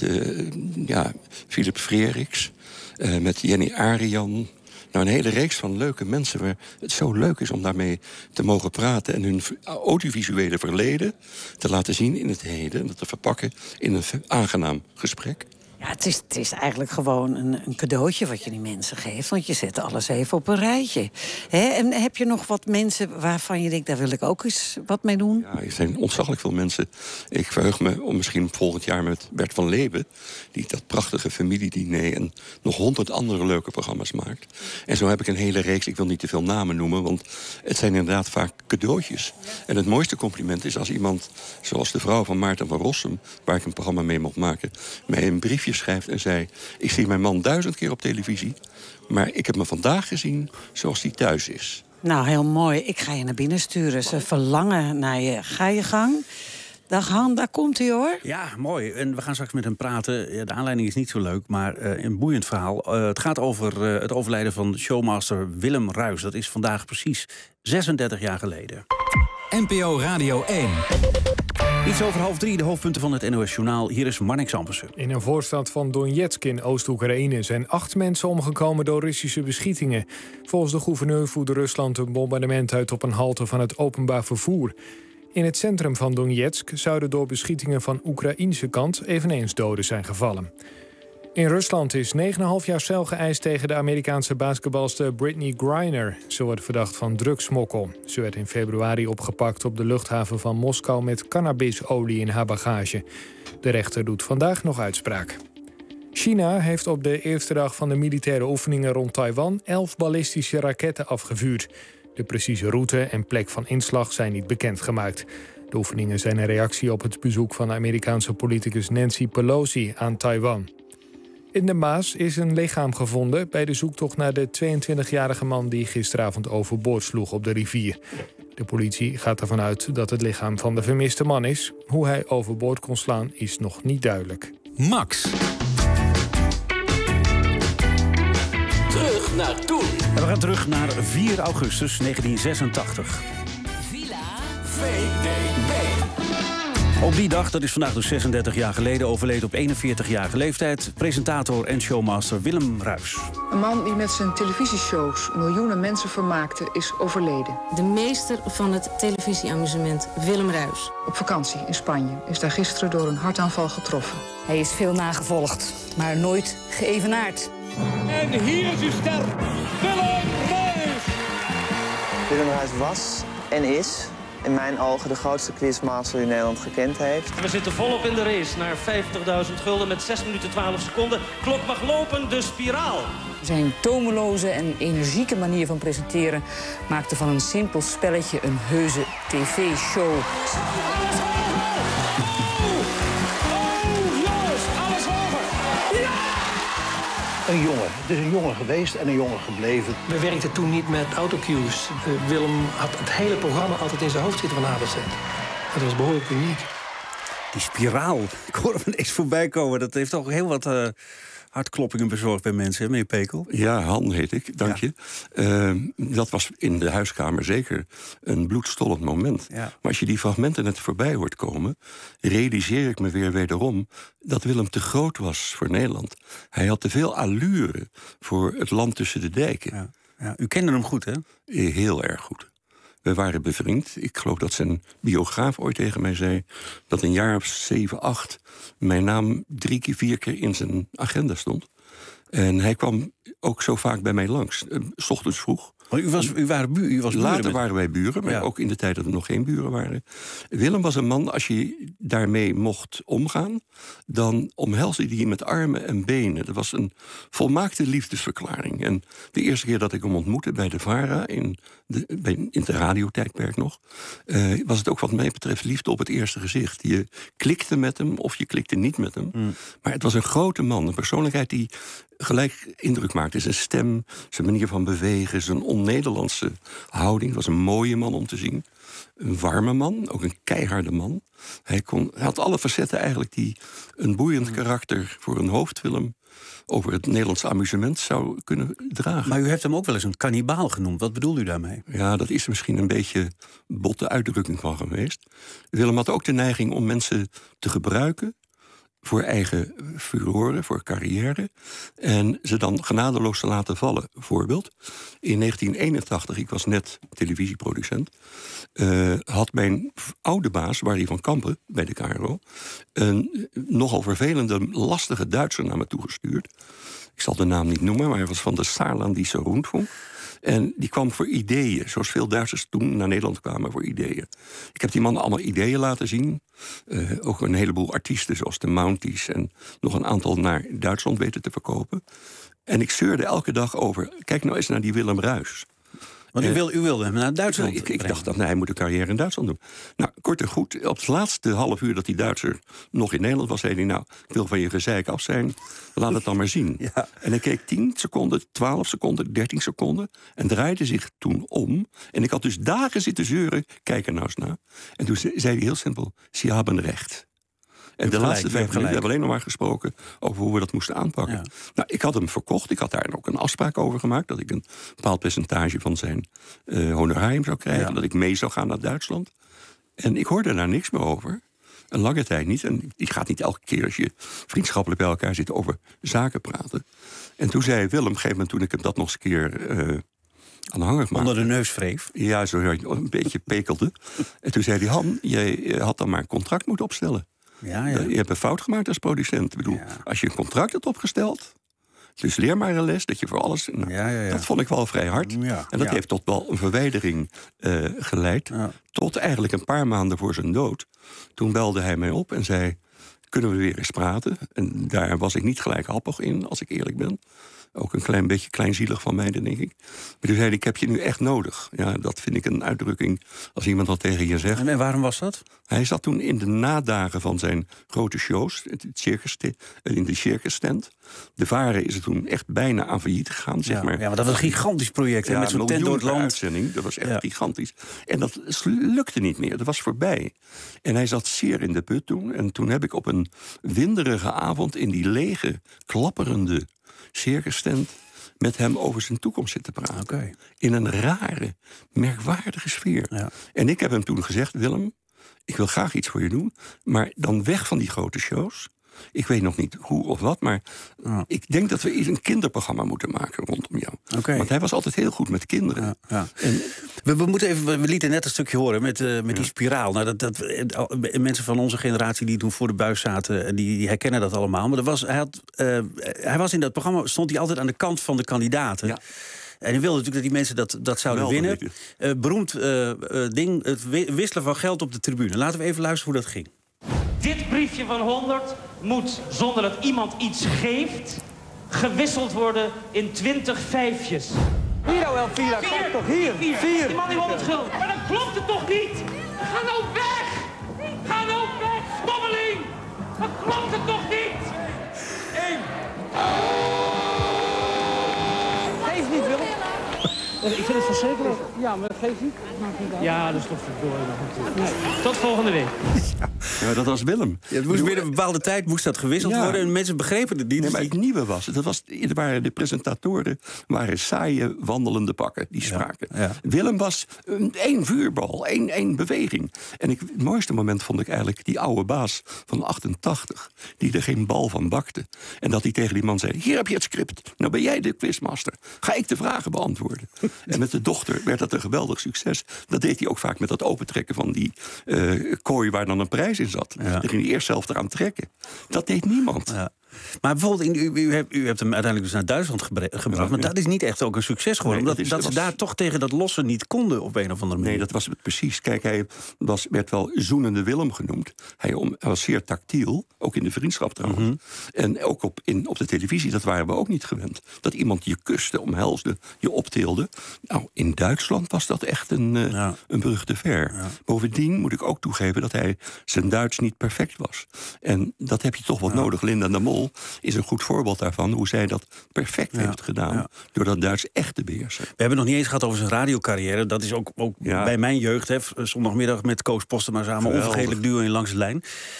Philip Freeriks. Met Jenny Arian. Nou, een hele reeks van leuke mensen waar het zo leuk is om daarmee te mogen praten en hun audiovisuele verleden te laten zien in het heden en dat te verpakken in een aangenaam gesprek. Ja, het is eigenlijk gewoon een cadeautje wat je die mensen geeft. Want je zet alles even op een rijtje. En heb je nog wat mensen waarvan je denkt, daar wil ik ook eens wat mee doen? Ja, er zijn ontzaglijk veel mensen. Ik verheug me om misschien volgend jaar met Bert van Leeuwen, die dat prachtige familiediner en nog 100 andere leuke programma's maakt. En zo heb ik een hele reeks, ik wil niet te veel namen noemen, want het zijn inderdaad vaak cadeautjes. En het mooiste compliment is als iemand, zoals de vrouw van Maarten van Rossum, waar ik een programma mee mocht maken, mij een briefje schrijft en zei, ik zie mijn man 1000 keer op televisie, maar ik heb me vandaag gezien zoals hij thuis is. Nou, heel mooi. Ik ga je naar binnen sturen. Ze verlangen naar je. Ga je gang. Dag Han, daar komt hij hoor. Ja, mooi. En we gaan straks met hem praten. Ja, de aanleiding is niet zo leuk, maar een boeiend verhaal. Het gaat over het overlijden van showmaster Willem Ruijs. Dat is vandaag precies 36 jaar geleden. NPO Radio 1. Iets over 2:30, de hoofdpunten van het NOS-journaal. Hier is Marnix Ampersen. In een voorstad van Donetsk in Oost-Oekraïne zijn 8 mensen omgekomen door Russische beschietingen. Volgens de gouverneur voerde Rusland een bombardement uit op een halte van het openbaar vervoer. In het centrum van Donetsk zouden door beschietingen van Oekraïnse kant eveneens doden zijn gevallen. In Rusland is 9,5 jaar cel geëist tegen de Amerikaanse basketbalster Brittney Griner. Ze wordt verdacht van drugssmokkel. Ze werd in februari opgepakt op de luchthaven van Moskou met cannabisolie in haar bagage. De rechter doet vandaag nog uitspraak. China heeft op de eerste dag van de militaire oefeningen rond Taiwan 11 ballistische raketten afgevuurd. De precieze route en plek van inslag zijn niet bekendgemaakt. De oefeningen zijn een reactie op het bezoek van de Amerikaanse politicus Nancy Pelosi aan Taiwan. In de Maas is een lichaam gevonden bij de zoektocht naar de 22-jarige man die gisteravond overboord sloeg op de rivier. De politie gaat ervan uit dat het lichaam van de vermiste man is. Hoe hij overboord kon slaan is nog niet duidelijk. Max. Terug naar toen. En we gaan terug naar 4 augustus 1986. Op die dag, dat is vandaag dus 36 jaar geleden, overleed op 41-jarige leeftijd presentator en showmaster Willem Ruijs. Een man die met zijn televisieshows miljoenen mensen vermaakte, is overleden. De meester van het televisieamusement, Willem Ruijs. Op vakantie in Spanje is daar gisteren door een hartaanval getroffen. Hij is veel nagevolgd, maar nooit geëvenaard. En hier is uw ster, Willem Ruijs. Willem Ruijs was en is in mijn ogen de grootste quizmaster die Nederland gekend heeft. We zitten volop in de race naar 50.000 gulden met 6 minuten 12 seconden. Klok mag lopen, de spiraal. Zijn tomeloze en energieke manier van presenteren maakte van een simpel spelletje een heuse tv-show. Een jongen. Het is een jongen geweest en een jongen gebleven. We werkten toen niet met autocues. Willem had het hele programma altijd in zijn hoofd zitten van A tot Z. Dat was behoorlijk uniek. Die spiraal, ik hoor hem ineens voorbij komen. Dat heeft toch heel wat hartkloppingen bezorgd bij mensen, hè, meneer Pekel? Ja, Han heet ik, dank je. Dat was in de huiskamer zeker een bloedstollend moment. Ja. Maar als je die fragmenten net voorbij hoort komen, realiseer ik me weer wederom dat Willem te groot was voor Nederland. Hij had te veel allure voor het land tussen de dijken. Ja. Ja, u kende hem goed, hè? Heel erg goed. We waren bevriend. Ik geloof dat zijn biograaf ooit tegen mij zei dat een jaar of 7, 8 mijn naam 3 keer, 4 keer in zijn agenda stond. En hij kwam ook zo vaak bij mij langs. 's Ochtends vroeg. Maar u was buren Later met... waren wij buren, maar ook in de tijd dat we nog geen buren waren. Willem was een man, als je daarmee mocht omgaan, dan omhelsde hij je met armen en benen. Dat was een volmaakte liefdesverklaring. En de eerste keer dat ik hem ontmoette bij de VARA, in het radiotijdperk nog, was het ook wat mij betreft liefde op het eerste gezicht. Je klikte met hem of je klikte niet met hem. Maar het was een grote man, een persoonlijkheid die gelijk indruk maakte. Zijn stem, zijn manier van bewegen, zijn on-Nederlandse houding. Het was een mooie man om te zien. Een warme man, ook een keiharde man. Hij had alle facetten eigenlijk die een boeiend karakter voor een hoofdfilm over het Nederlandse amusement zou kunnen dragen. Maar u heeft hem ook wel eens een kannibaal genoemd. Wat bedoelt u daarmee? Ja, dat is er misschien een beetje botte uitdrukking van geweest. Willem had ook de neiging om mensen te gebruiken voor eigen furoren, voor carrière, en ze dan genadeloos te laten vallen. Voorbeeld, in 1981, ik was net televisieproducent, had mijn oude baas, Barry van Kampen, bij de KRO, een nogal vervelende, lastige Duitser naar me toegestuurd. Ik zal de naam niet noemen, maar hij was van de Saarlandische Rundfunk. En die kwam voor ideeën, zoals veel Duitsers toen naar Nederland kwamen voor ideeën. Ik heb die mannen allemaal ideeën laten zien. Ook een heleboel artiesten, zoals de Mounties, en nog een aantal naar Duitsland weten te verkopen. En ik zeurde elke dag over, kijk nou eens naar die Willem Ruijs. Want u wilde hem naar Duitsland Ik dacht dat hij moet een carrière in Duitsland doen. Nou, kort en goed, op het laatste half uur dat die Duitser nog in Nederland was, zei hij, nou, ik wil van je gezeik af zijn, laat het dan maar zien. Ja. En hij keek 10 seconden, 12 seconden, 13 seconden en draaide zich toen om. En ik had dus dagen zitten zeuren, kijk er nou eens naar. En toen zei hij heel simpel, ze hebben recht. En de laatste 5 minuten hebben we alleen nog maar gesproken over hoe we dat moesten aanpakken. Ja. Nou, ik had hem verkocht. Ik had daar ook een afspraak over gemaakt, dat ik een bepaald percentage van zijn honorarium zou krijgen. Ja. Dat ik mee zou gaan naar Duitsland. En ik hoorde daar niks meer over. Een lange tijd niet. En die gaat niet elke keer als je vriendschappelijk bij elkaar zit over zaken praten. En toen zei Willem, op een gegeven moment, toen ik hem dat nog eens een keer aanhangig maakte. Onder de neus wreef? Ja, zo een beetje pekelde. En toen zei hij, Han, jij had dan maar een contract moeten opstellen. Ja. Je hebt een fout gemaakt als producent. Ik bedoel, als je een contract hebt opgesteld, dus leer maar een les dat je voor alles. Nou, dat vond ik wel vrij hard. Ja. En dat heeft tot wel een verwijdering geleid. Ja. Tot eigenlijk een paar maanden voor zijn dood. Toen belde hij mij op en zei, kunnen we weer eens praten? En daar was ik niet gelijk happig in, als ik eerlijk ben. Ook een klein beetje kleinzielig van mij, denk ik. Maar toen zei hij, ik heb je nu echt nodig. Ja, dat vind ik een uitdrukking als iemand dat tegen je zegt. En waarom was dat? Hij zat toen in de nadagen van zijn grote shows, in de circustent. De VARA is er toen echt bijna aan failliet gegaan, zeg maar. Ja, maar dat was een gigantisch project. Ja, met zo'n tent door het land. Uitzending, dat was echt gigantisch. En dat lukte niet meer, dat was voorbij. En hij zat zeer in de put toen. En toen heb ik op een winderige avond in die lege, klapperende circustent met hem over zijn toekomst zitten praten. Okay. In een rare, merkwaardige sfeer. Ja. En ik heb hem toen gezegd, Willem, ik wil graag iets voor je doen, maar dan weg van die grote shows. Ik weet nog niet hoe of wat, maar ik denk dat we een kinderprogramma moeten maken rondom jou. Okay. Want hij was altijd heel goed met kinderen. Ja, ja. En we lieten net een stukje horen met die spiraal. Nou, mensen van onze generatie die toen voor de buis zaten, die herkennen dat allemaal. Maar hij was in dat programma, stond hij altijd aan de kant van de kandidaten. Ja. En hij wilde natuurlijk dat die mensen dat zouden winnen. Beroemd ding, het wisselen van geld op de tribune. Laten we even luisteren hoe dat ging. Dit briefje van 100 moet, zonder dat iemand iets geeft, gewisseld worden in 20 vijfjes. Hier nou, Elvira, kijk toch, hier. 4. Die man die 100 gulden. Maar dan klopt het toch niet? Ga nou weg! Ga nou weg, stommeling! Dan klopt het toch niet? 1. Geef niet, Willem. Ik vind het verschrikkelijk. Ja, maar dat geeft niet. Ja, dat is toch verdorie nog natuurlijk. Tot volgende week. Ja, dat was Willem. Ja, het moest binnen een bepaalde tijd moest dat gewisseld worden. En mensen begrepen het niet. Nee, maar het nieuwe was de presentatoren waren saaie wandelende pakken die spraken. Ja. Willem was één vuurbal, één beweging. En het mooiste moment vond ik eigenlijk die oude baas van 88... die er geen bal van bakte. En dat hij tegen die man zei, hier heb je het script. Nou ben jij de quizmaster. Ga ik de vragen beantwoorden. En met de dochter werd dat een geweldig succes. Dat deed hij ook vaak met dat opentrekken van die kooi waar dan een prijs in zat. Ja. Dan ging hij eerst zelf eraan trekken. Dat deed niemand. Ja. Maar bijvoorbeeld, u hebt hem uiteindelijk dus naar Duitsland gebracht. Maar dat is niet echt ook een succes geworden. Nee, omdat ze daar toch tegen dat lossen niet konden op een of andere manier. Nee, dat was het precies. Kijk, hij werd wel zoenende Willem genoemd. Hij was zeer tactiel, ook in de vriendschap trouwens. Mhm. En ook op de televisie, dat waren we ook niet gewend. Dat iemand je kuste, omhelsde, je optilde. Nou, in Duitsland was dat echt een brug te ver. Ja. Bovendien moet ik ook toegeven dat hij zijn Duits niet perfect was. En dat heb je toch wat nodig. Linda de Mol is een goed voorbeeld daarvan, hoe zij dat perfect heeft gedaan. Door dat Duits echt te beheersen. We hebben nog niet eens gehad over zijn radiocarrière. Dat is ook bij mijn jeugd. Hè, zondagmiddag met Koos Postema samen. Onvergetelijk duo in Langs de Lijn.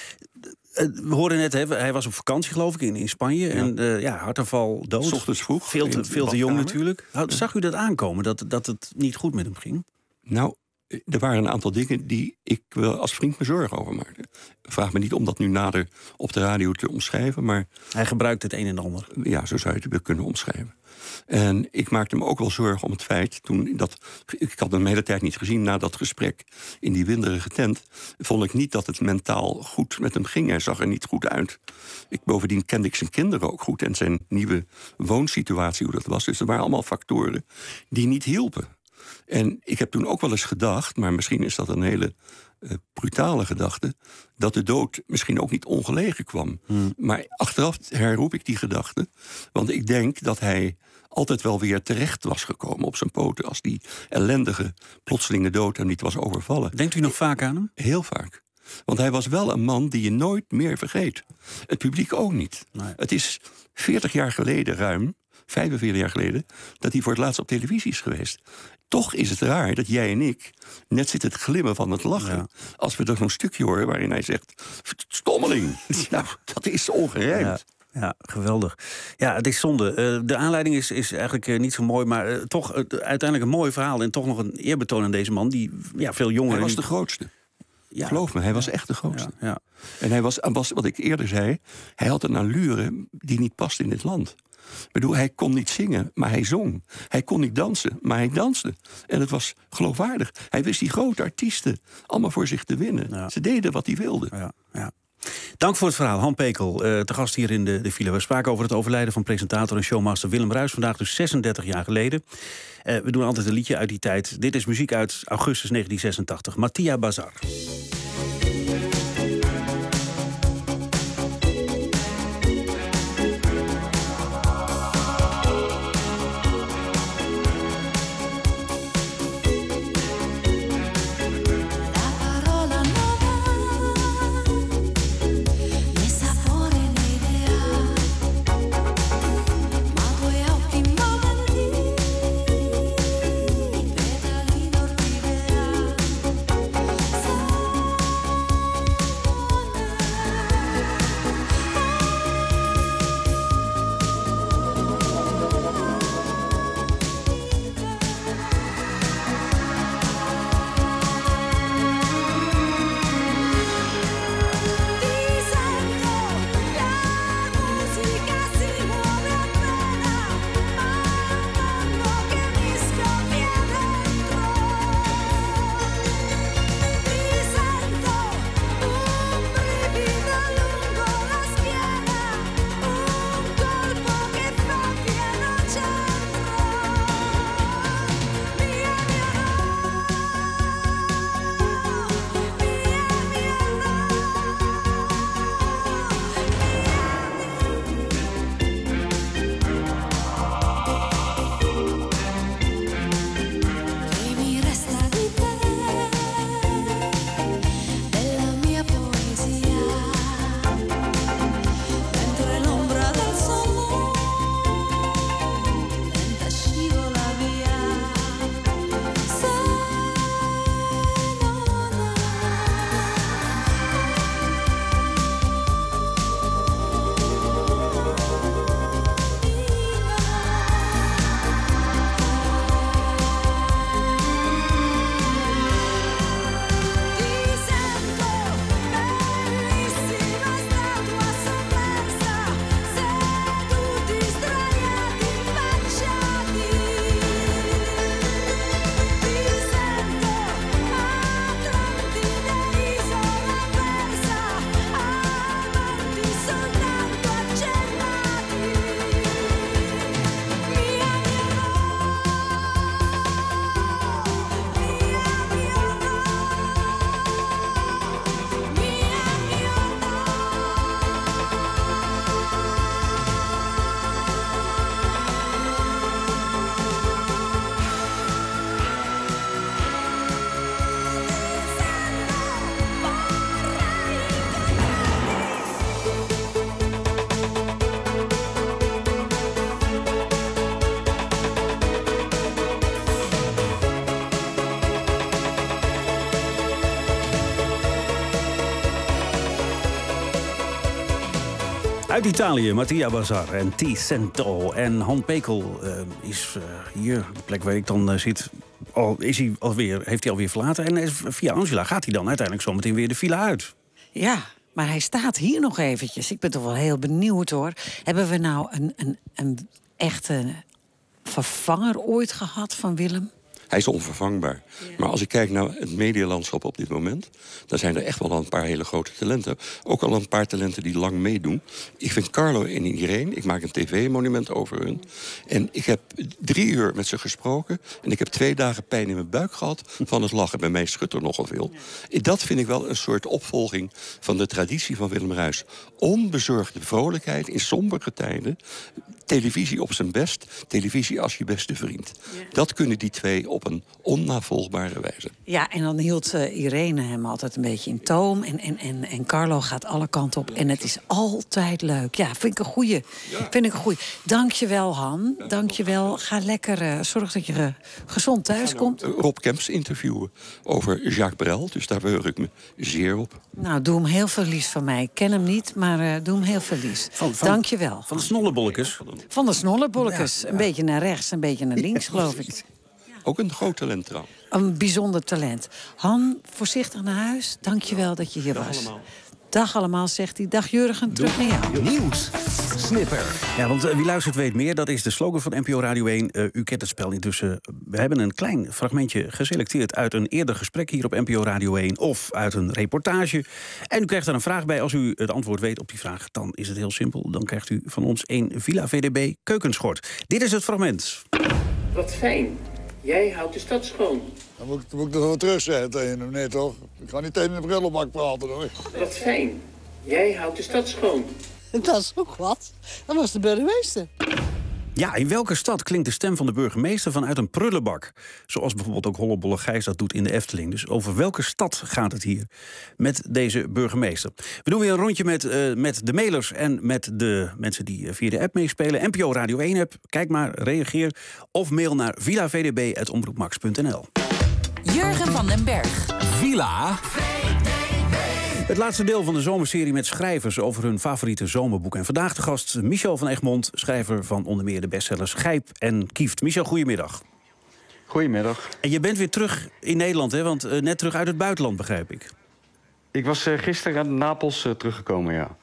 We hoorden net, hij was op vakantie geloof ik in Spanje. En hartaanval, dood. 's Ochtends vroeg. Veel te jong natuurlijk. Zag u dat aankomen, dat het niet goed met hem ging? Nou, er waren een aantal dingen die ik wel als vriend me zorgen over maakte. Vraag me niet om dat nu nader op de radio te omschrijven, maar... Hij gebruikt het een en ander. Ja, zo zou je het wel kunnen omschrijven. En ik maakte me ook wel zorgen om het feit... ik had hem de hele tijd niet gezien na dat gesprek in die winderige tent... vond ik niet dat het mentaal goed met hem ging. Hij zag er niet goed uit. Bovendien kende ik zijn kinderen ook goed... en zijn nieuwe woonsituatie, hoe dat was. Dus er waren allemaal factoren die niet hielpen. En ik heb toen ook wel eens gedacht... maar misschien is dat een hele brutale gedachte... dat de dood misschien ook niet ongelegen kwam. Maar achteraf herroep ik die gedachte. Want ik denk dat hij altijd wel weer terecht was gekomen op zijn poten... als die ellendige, plotselinge dood hem niet was overvallen. Denkt u nog vaak aan hem? Heel vaak. Want hij was wel een man die je nooit meer vergeet. Het publiek ook niet. Nee. Het is 40 jaar geleden ruim... 45 jaar geleden, dat hij voor het laatst op televisie is geweest. Toch is het raar dat jij en ik net zitten te glimmen van het lachen... Ja. Als we er zo'n stukje horen waarin hij zegt... stommeling, nou, dat is ongerijmd. Ja, geweldig. Ja, het is zonde. De aanleiding is eigenlijk niet zo mooi... maar toch uiteindelijk een mooi verhaal... en toch nog een eerbetoon aan deze man... die veel jonger... Hij was de grootste. Ja. Geloof me, hij was echt de grootste. Ja. En hij was, wat ik eerder zei... hij had een allure die niet past in dit land. Ik bedoel, hij kon niet zingen, maar hij zong. Hij kon niet dansen, maar hij danste. En het was geloofwaardig. Hij wist die grote artiesten allemaal voor zich te winnen. Ja. Ze deden wat hij wilde. Ja. Dank voor het verhaal, Han Pekel. Te gast hier in de file. We spraken over het overlijden van presentator en showmaster Willem Ruijs. Vandaag dus 36 jaar geleden. We doen altijd een liedje uit die tijd. Dit is muziek uit augustus 1986. Mattia Bazar. Pedalino Rivera Uit Italië, Mattia Bazar en T. Cento. En Han Pekel is hier, de plek waar ik dan zit, heeft hij alweer verlaten. En via Angela gaat hij dan uiteindelijk zometeen weer de villa uit. Ja, maar hij staat hier nog eventjes. Ik ben toch wel heel benieuwd, hoor. Hebben we nou een echte vervanger ooit gehad van Willem? Hij is onvervangbaar. Ja. Maar als ik kijk naar het medialandschap op dit moment, dan zijn er echt wel een paar hele grote talenten. Ook al een paar talenten die lang meedoen. Ik vind Carlo en Irene, ik maak een tv-monument over hun. En ik heb 3 uur met ze gesproken. En ik heb 2 dagen pijn in mijn buik gehad van het lachen. Bij mij schudt er nogal veel. Ja. Dat vind ik wel een soort opvolging van de traditie van Willem Ruijs. Onbezorgde vrolijkheid in sombere tijden. Televisie op zijn best. Televisie als je beste vriend. Ja. Dat kunnen die twee op een onnavolgbare wijze. Ja, en dan hield Irene hem altijd een beetje in toom. En Carlo gaat alle kanten op. En het is altijd leuk. Ja, vind ik een goeie. Dank je wel, Han. Dank je wel. Ga lekker, zorg dat je gezond thuis komt. Rob Kemps interviewen over Jacques Brel. Dus daar verheug ik me zeer op. Nou, doe hem heel veel lies van mij. Ik ken hem niet, maar doe hem heel veel lies. Dank je wel. Van de snollebolletjes. Van de snollebolletjes. Ja. Een beetje naar rechts, een beetje naar links, geloof ik. Ook een groot talent trouwens. Een bijzonder talent. Han, voorzichtig naar huis. Dank je wel dat je hier was. Allemaal. Dag allemaal, zegt hij. Dag Jurgen, terug naar jou. Nieuws. Snipper. Ja, want wie luistert weet meer. Dat is de slogan van NPO Radio 1. U kent het spel intussen. We hebben een klein fragmentje geselecteerd uit een eerder gesprek hier op NPO Radio 1. Of uit een reportage. En u krijgt daar een vraag bij. Als u het antwoord weet op die vraag, dan is het heel simpel. Dan krijgt u van ons een Villa VDB keukenschort. Dit is het fragment. Wat fijn. Jij houdt de stad schoon. Dan moet ik toch wel terugzeggen tegen hem, nee toch? Ik ga niet tegen de brillenbak praten hoor. Wat fijn. Jij houdt de stad schoon. Dat is ook wat. Dat was de burgemeester. Ja, in welke stad klinkt de stem van de burgemeester vanuit een prullenbak? Zoals bijvoorbeeld ook Hollebolle Gijs dat doet in de Efteling. Dus over welke stad gaat het hier met deze burgemeester? We doen weer een rondje met de mailers en met de mensen die via de app meespelen. NPO Radio 1 app, kijk maar, reageer. Of mail naar villavdb@omroepmax.nl. Jurgen van den Berg. Villa Het laatste deel van de zomerserie met schrijvers over hun favoriete zomerboek. En vandaag de gast Michel van Egmond, schrijver van onder meer de bestsellers Gijp en Kieft. Michel, goedemiddag. Goedemiddag. En je bent weer terug in Nederland, hè? Want net terug uit het buitenland, begrijp ik. Ik was gisteren uit Napels teruggekomen, ja.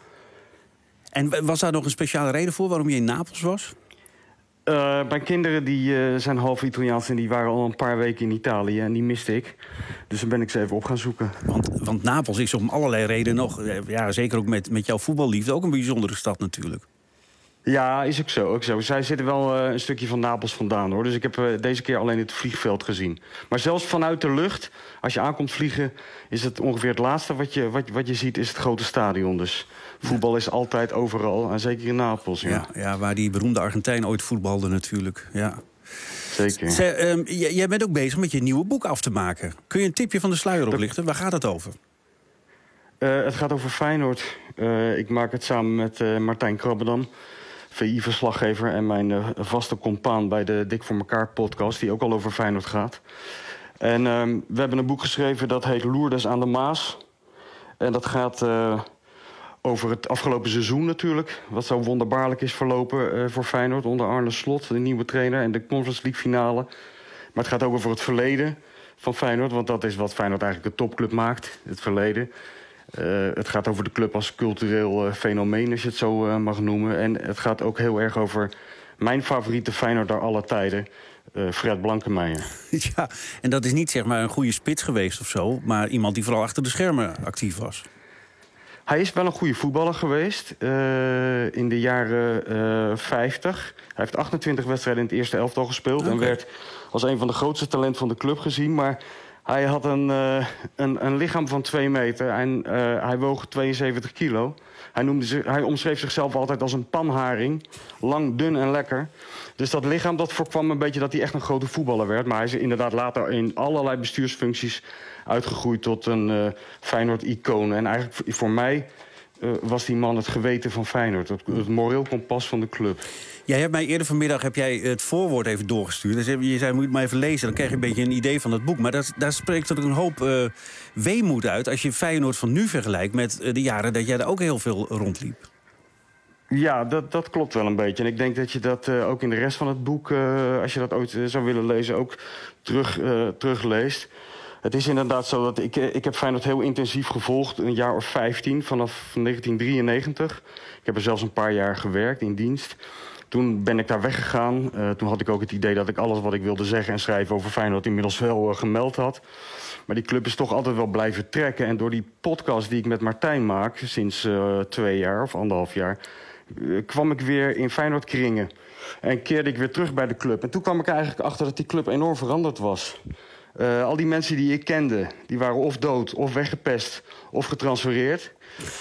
En was daar nog een speciale reden voor waarom je in Napels was? Mijn kinderen die zijn half Italiaans en die waren al een paar weken in Italië en die miste ik. Dus dan ben ik ze even op gaan zoeken. Want Napels is om allerlei redenen nog, ja, zeker ook met jouw voetballiefde, ook een bijzondere stad natuurlijk. Ja, is ook zo. Zij zitten wel een stukje van Napels vandaan, hoor. Dus ik heb deze keer alleen het vliegveld gezien. Maar zelfs vanuit de lucht, als je aankomt vliegen, is het ongeveer het laatste wat je ziet, is het grote stadion. Dus voetbal is altijd overal, en zeker in Napels. Ja, waar die beroemde Argentijn ooit voetbalde natuurlijk. Ja. Zeker. Jij bent ook bezig met je nieuwe boek af te maken. Kun je een tipje van de sluier oplichten? Waar gaat het over? Het gaat over Feyenoord. Ik maak het samen met Martijn Krabbedam, VI-verslaggever en mijn vaste compaan bij de Dik voor Mekaar podcast, die ook al over Feyenoord gaat. En we hebben een boek geschreven dat heet Lourdes aan de Maas. En dat gaat over het afgelopen seizoen natuurlijk, wat zo wonderbaarlijk is verlopen voor Feyenoord onder Arne Slot, de nieuwe trainer, en de Conference League finale. Maar het gaat ook over het verleden van Feyenoord, want dat is wat Feyenoord eigenlijk een topclub maakt, het verleden. Het gaat over de club als cultureel fenomeen, als je het zo mag noemen. En het gaat ook heel erg over mijn favoriete Feyenoorder aller tijden, Fred Blankenmeijer. Ja, en dat is niet zeg maar een goede spits geweest of zo, maar iemand die vooral achter de schermen actief was. Hij is wel een goede voetballer geweest in de jaren 50. Hij heeft 28 wedstrijden in het eerste elftal gespeeld. En werd als een van de grootste talenten van de club gezien. Maar hij had een lichaam van 2 meter en hij woog 72 kilo. Hij omschreef zichzelf altijd als een panharing. Lang, dun en lekker. Dus dat lichaam dat voorkwam een beetje dat hij echt een grote voetballer werd. Maar hij is inderdaad later in allerlei bestuursfuncties uitgegroeid tot een Feyenoord-icoon. En eigenlijk voor mij was die man het geweten van Feyenoord. Het moreel kompas van de club. Jij hebt mij eerder vanmiddag het voorwoord even doorgestuurd. Dus je zei, moet je het maar even lezen. Dan krijg je een beetje een idee van het boek. Maar daar spreekt er een hoop weemoed uit als je Feyenoord van nu vergelijkt met de jaren dat jij er ook heel veel rondliep. Ja, dat klopt wel een beetje. En ik denk dat je dat ook in de rest van het boek, als je dat ooit zou willen lezen, ook terugleest. Het is inderdaad zo dat ik heb Feyenoord heel intensief gevolgd, een jaar of 15, vanaf 1993. Ik heb er zelfs een paar jaar gewerkt in dienst. Toen ben ik daar weggegaan. Toen had ik ook het idee dat ik alles wat ik wilde zeggen en schrijven over Feyenoord inmiddels wel gemeld had. Maar die club is toch altijd wel blijven trekken. En door die podcast die ik met Martijn maak, sinds 2 jaar of 1,5 jaar, kwam ik weer in Feyenoord kringen. En keerde ik weer terug bij de club. En toen kwam ik eigenlijk achter dat die club enorm veranderd was. Al die mensen die ik kende, die waren of dood, of weggepest, of getransfereerd.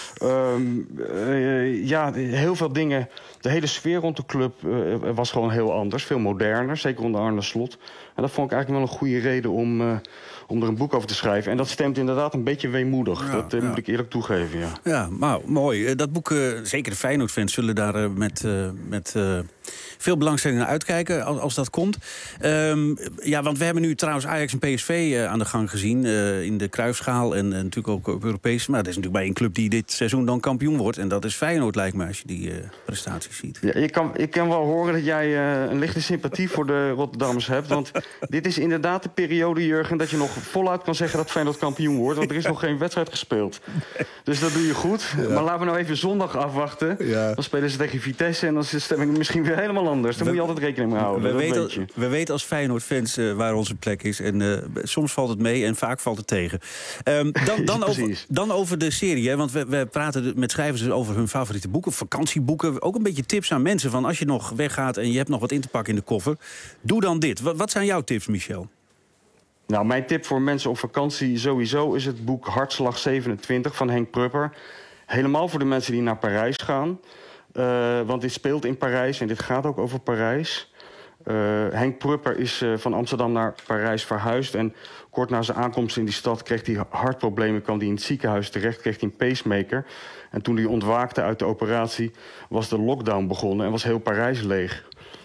Heel veel dingen. De hele sfeer rond de club was gewoon heel anders. Veel moderner, zeker onder Arne Slot. En dat vond ik eigenlijk wel een goede reden om er een boek over te schrijven. En dat stemt inderdaad een beetje weemoedig. Ja, dat moet ik eerlijk toegeven, ja. Ja, maar mooi. Dat boek, zeker de Feyenoord-fans zullen daar met veel belangstelling naar uitkijken als dat komt. Want we hebben nu trouwens Ajax en PSV aan de gang gezien in de Cruijffschaal en natuurlijk ook op Europees. Maar dat is natuurlijk bij een club die dit seizoen dan kampioen wordt. En dat is Feyenoord, lijkt me, als je die prestaties ziet. Ja, ik kan wel horen dat jij een lichte sympathie voor de Rotterdammers hebt. Want dit is inderdaad de periode, Jurgen, dat je nog voluit kan zeggen dat Feyenoord kampioen wordt. Want er is nog geen wedstrijd gespeeld. Dus dat doe je goed. Ja. Maar laten we nou even zondag afwachten. Ja. Dan spelen ze tegen Vitesse en dan is de stemming misschien weer helemaal anders. Daar moet je altijd rekening mee houden. We weten als Feyenoord-fans waar onze plek is. En soms valt het mee en vaak valt het tegen. Dan over de serie. Hè? Want we praten met schrijvers dus over hun favoriete boeken. Vakantieboeken. Ook een beetje tips aan mensen. Van als je nog weggaat en je hebt nog wat in te pakken in de koffer. Doe dan dit. Wat zijn jouw tips, Michel? Nou, mijn tip voor mensen op vakantie sowieso is het boek Hartslag 27 van Henk Prupper. Helemaal voor de mensen die naar Parijs gaan. Want dit speelt in Parijs en dit gaat ook over Parijs. Henk Prupper is van Amsterdam naar Parijs verhuisd. En kort na zijn aankomst in die stad kreeg hij hartproblemen. Kwam hij in het ziekenhuis terecht, kreeg hij een pacemaker. En toen hij ontwaakte uit de operatie was de lockdown begonnen en was heel Parijs leeg.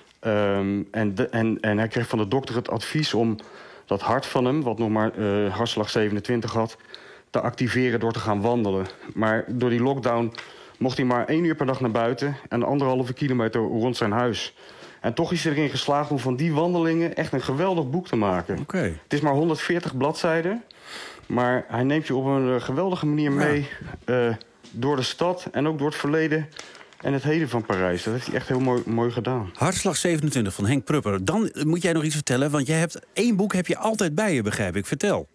En hij kreeg van de dokter het advies om dat hart van hem, wat nog maar hartslag 27 had, te activeren door te gaan wandelen. Maar door die lockdown mocht hij maar 1 uur per dag naar buiten en 1,5 kilometer rond zijn huis. En toch is hij erin geslaagd om van die wandelingen echt een geweldig boek te maken. Okay. Het is maar 140 bladzijden, maar hij neemt je op een geweldige manier mee door de stad en ook door het verleden en het heden van Parijs. Dat heeft hij echt heel mooi gedaan. Hartslag 27 van Henk Prupper. Dan moet jij nog iets vertellen, want jij hebt 1 boek heb je altijd bij je, begrijp ik. Vertel.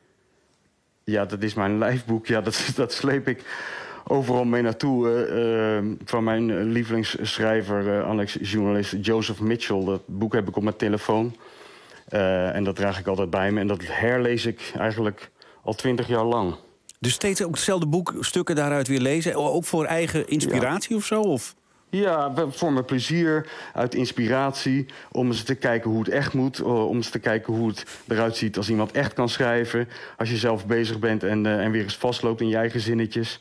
Ja, dat is mijn lijfboek. Ja, dat sleep ik overal mee naartoe. Van mijn lievelingsschrijver, annex-journalist Joseph Mitchell. Dat boek heb ik op mijn telefoon. En dat draag ik altijd bij me. En dat herlees ik eigenlijk al 20 jaar lang. Dus steeds ook hetzelfde boek, stukken daaruit weer lezen? Ook voor eigen inspiratie of zo? Of? Ja, voor mijn plezier, uit inspiratie. Om eens te kijken hoe het echt moet. Om eens te kijken hoe het eruit ziet als iemand echt kan schrijven. Als je zelf bezig bent en weer eens vastloopt in je eigen zinnetjes.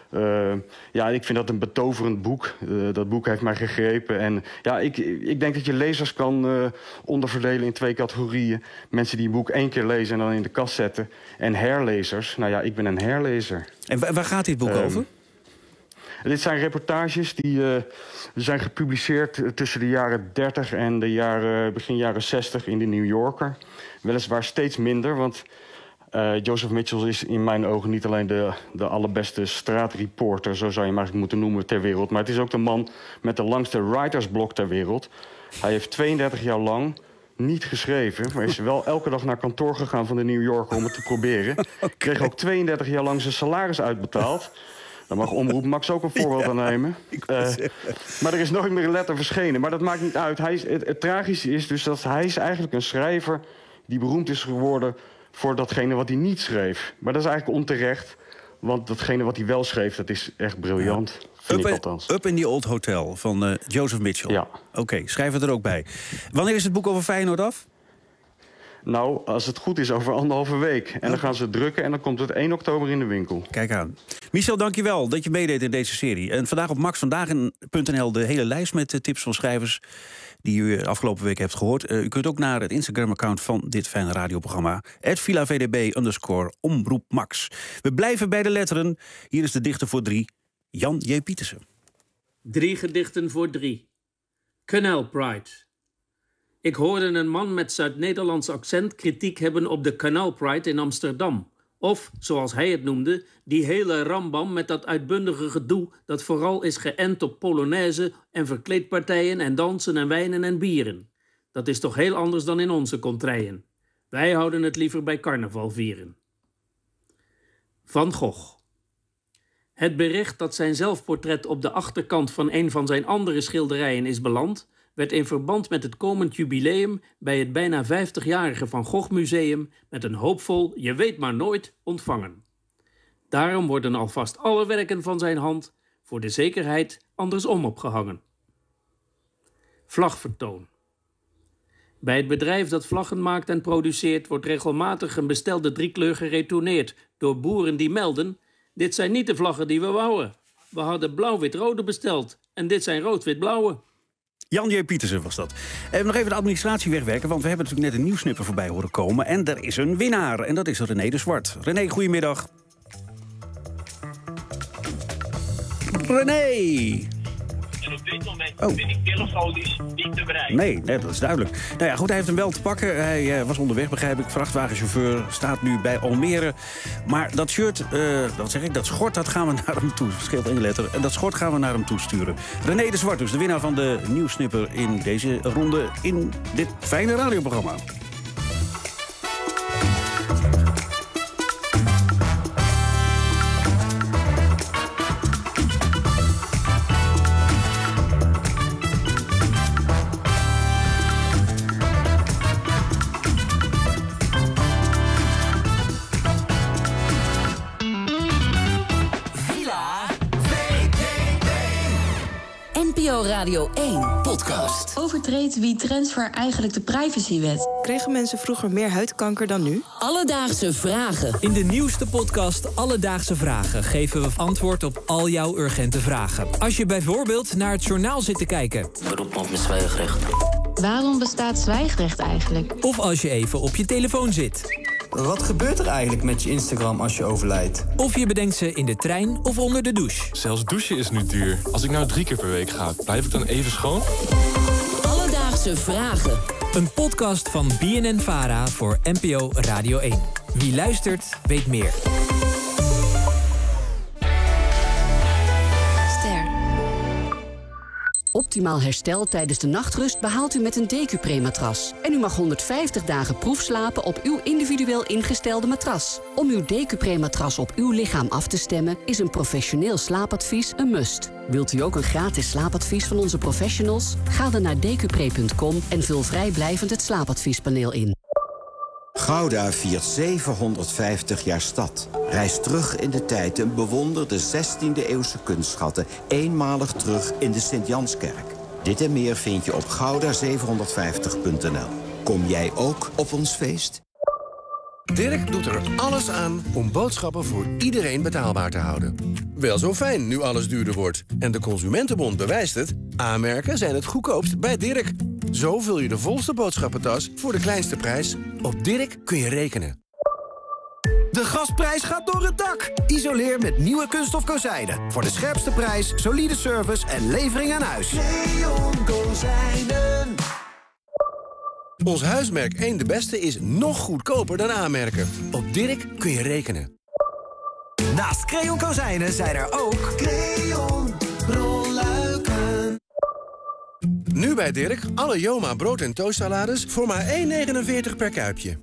Ik vind dat een betoverend boek. Dat boek heeft mij gegrepen. En ja, ik denk dat je lezers kan onderverdelen in 2 categorieën. Mensen die een boek 1 keer lezen en dan in de kast zetten. En herlezers. Nou ja, ik ben een herlezer. En waar gaat dit boek over? Dit zijn reportages die zijn gepubliceerd tussen de jaren 30 en begin jaren 60 in de New Yorker. Weliswaar steeds minder, want Joseph Mitchell is in mijn ogen niet alleen de allerbeste straatreporter, zo zou je hem eigenlijk moeten noemen, ter wereld. Maar het is ook de man met de langste writersblok ter wereld. Hij heeft 32 jaar lang niet geschreven, maar is wel elke dag naar kantoor gegaan van de New Yorker om het te proberen. Okay. Kreeg ook 32 jaar lang zijn salaris uitbetaald. Daar mag Omroep Max ook een voorbeeld aan nemen. Maar er is nooit meer een letter verschenen. Maar dat maakt niet uit. Het tragische is dus dat hij is eigenlijk een schrijver die beroemd is geworden voor datgene wat hij niet schreef. Maar dat is eigenlijk onterecht. Want datgene wat hij wel schreef, dat is echt briljant. Up in the Old Hotel van Joseph Mitchell. Ja. Oké, schrijf het er ook bij. Wanneer is het boek over Feyenoord af? Nou, als het goed is, over 1,5 week. En dan gaan ze drukken en dan komt het 1 oktober in de winkel. Kijk aan. Michel, dankjewel dat je meedeed in deze serie. En vandaag op maxvandaag.nl de hele lijst met tips van schrijvers die u afgelopen week hebt gehoord. U kunt ook naar het Instagram-account van dit fijne radioprogramma. @VilaVDB_omroepmax. We blijven bij de letteren. Hier is de dichter voor 3, Jan J. Pietersen. 3 gedichten voor 3. Canal Pride. Ik hoorde een man met Zuid-Nederlands accent kritiek hebben op de Canal Pride in Amsterdam. Of, zoals hij het noemde, die hele rambam met dat uitbundige gedoe dat vooral is geënt op polonaise en verkleedpartijen en dansen en wijnen en bieren. Dat is toch heel anders dan in onze kontrijen. Wij houden het liever bij carnaval vieren. Van Gogh. Het bericht dat zijn zelfportret op de achterkant van een van zijn andere schilderijen is beland, werd in verband met het komend jubileum bij het bijna 50-jarige Van Gogh Museum met een hoopvol "je weet maar nooit" ontvangen. Daarom worden alvast alle werken van zijn hand voor de zekerheid andersom opgehangen. Vlagvertoon. Bij het bedrijf dat vlaggen maakt en produceert wordt regelmatig een bestelde driekleur geretourneerd door boeren die melden: dit zijn niet de vlaggen die we wouden. We hadden blauw-wit-rode besteld en dit zijn rood-wit-blauwe. Jan J. Pietersen was dat. Nog even de administratie wegwerken, want we hebben natuurlijk net een nieuwsnipper voorbij horen komen. En er is een winnaar, en dat is René de Zwart. René, goedemiddag. René! En op dit moment ben ik telefonisch niet te bereiken. Nee, dat is duidelijk. Nou ja, goed, hij heeft hem wel te pakken. Hij was onderweg, begrijp ik. Vrachtwagenchauffeur, staat nu bij Almere. Maar dat shirt, dat schort, dat gaan we naar hem toe. Scheelt 1 letter. En dat schort gaan we naar hem toesturen. René de Zwart, dus de winnaar van de nieuwsnipper in deze ronde in dit fijne radioprogramma. NPO Radio 1 podcast. Overtreedt wie transfer eigenlijk de privacywet? Kregen mensen vroeger meer huidkanker dan nu? Alledaagse vragen. In de nieuwste podcast Alledaagse Vragen geven we antwoord op al jouw urgente vragen. Als je bijvoorbeeld naar het journaal zit te kijken. Beroep me op mijn zwijgrecht. Waarom bestaat zwijgrecht eigenlijk? Of als je even op je telefoon zit. Wat gebeurt er eigenlijk met je Instagram als je overlijdt? Of je bedenkt ze in de trein of onder de douche. Zelfs douchen is nu duur. Als ik nou 3 keer per week ga, blijf ik dan even schoon? Alledaagse Vragen. Een podcast van BNN-Vara voor NPO Radio 1. Wie luistert, weet meer. Optimaal herstel tijdens de nachtrust behaalt u met een Decupre-matras. En u mag 150 dagen proefslapen op uw individueel ingestelde matras. Om uw Decupre-matras op uw lichaam af te stemmen is een professioneel slaapadvies een must. Wilt u ook een gratis slaapadvies van onze professionals? Ga dan naar decupre.com en vul vrijblijvend het slaapadviespaneel in. Gouda viert 750 jaar stad. Reis terug in de tijd en bewonder de 16e-eeuwse kunstschatten eenmalig terug in de Sint-Janskerk. Dit en meer vind je op gouda750.nl. Kom jij ook op ons feest? Dirk doet er alles aan om boodschappen voor iedereen betaalbaar te houden. Wel zo fijn nu alles duurder wordt. En de Consumentenbond bewijst het. A-merken zijn het goedkoopst bij Dirk. Zo vul je de volste boodschappentas voor de kleinste prijs. Op Dirk kun je rekenen. De gasprijs gaat door het dak. Isoleer met nieuwe kunststof kozijnen. Voor de scherpste prijs, solide service en levering aan huis. Leon Kozijnen. Ons huismerk 1 de Beste is nog goedkoper dan A-merken. Op Dirk kun je rekenen. Naast Creon Kozijnen zijn er ook Creon rolluiken. Nu bij Dirk alle Joma brood- en toastsalades voor maar €1,49 per kuipje.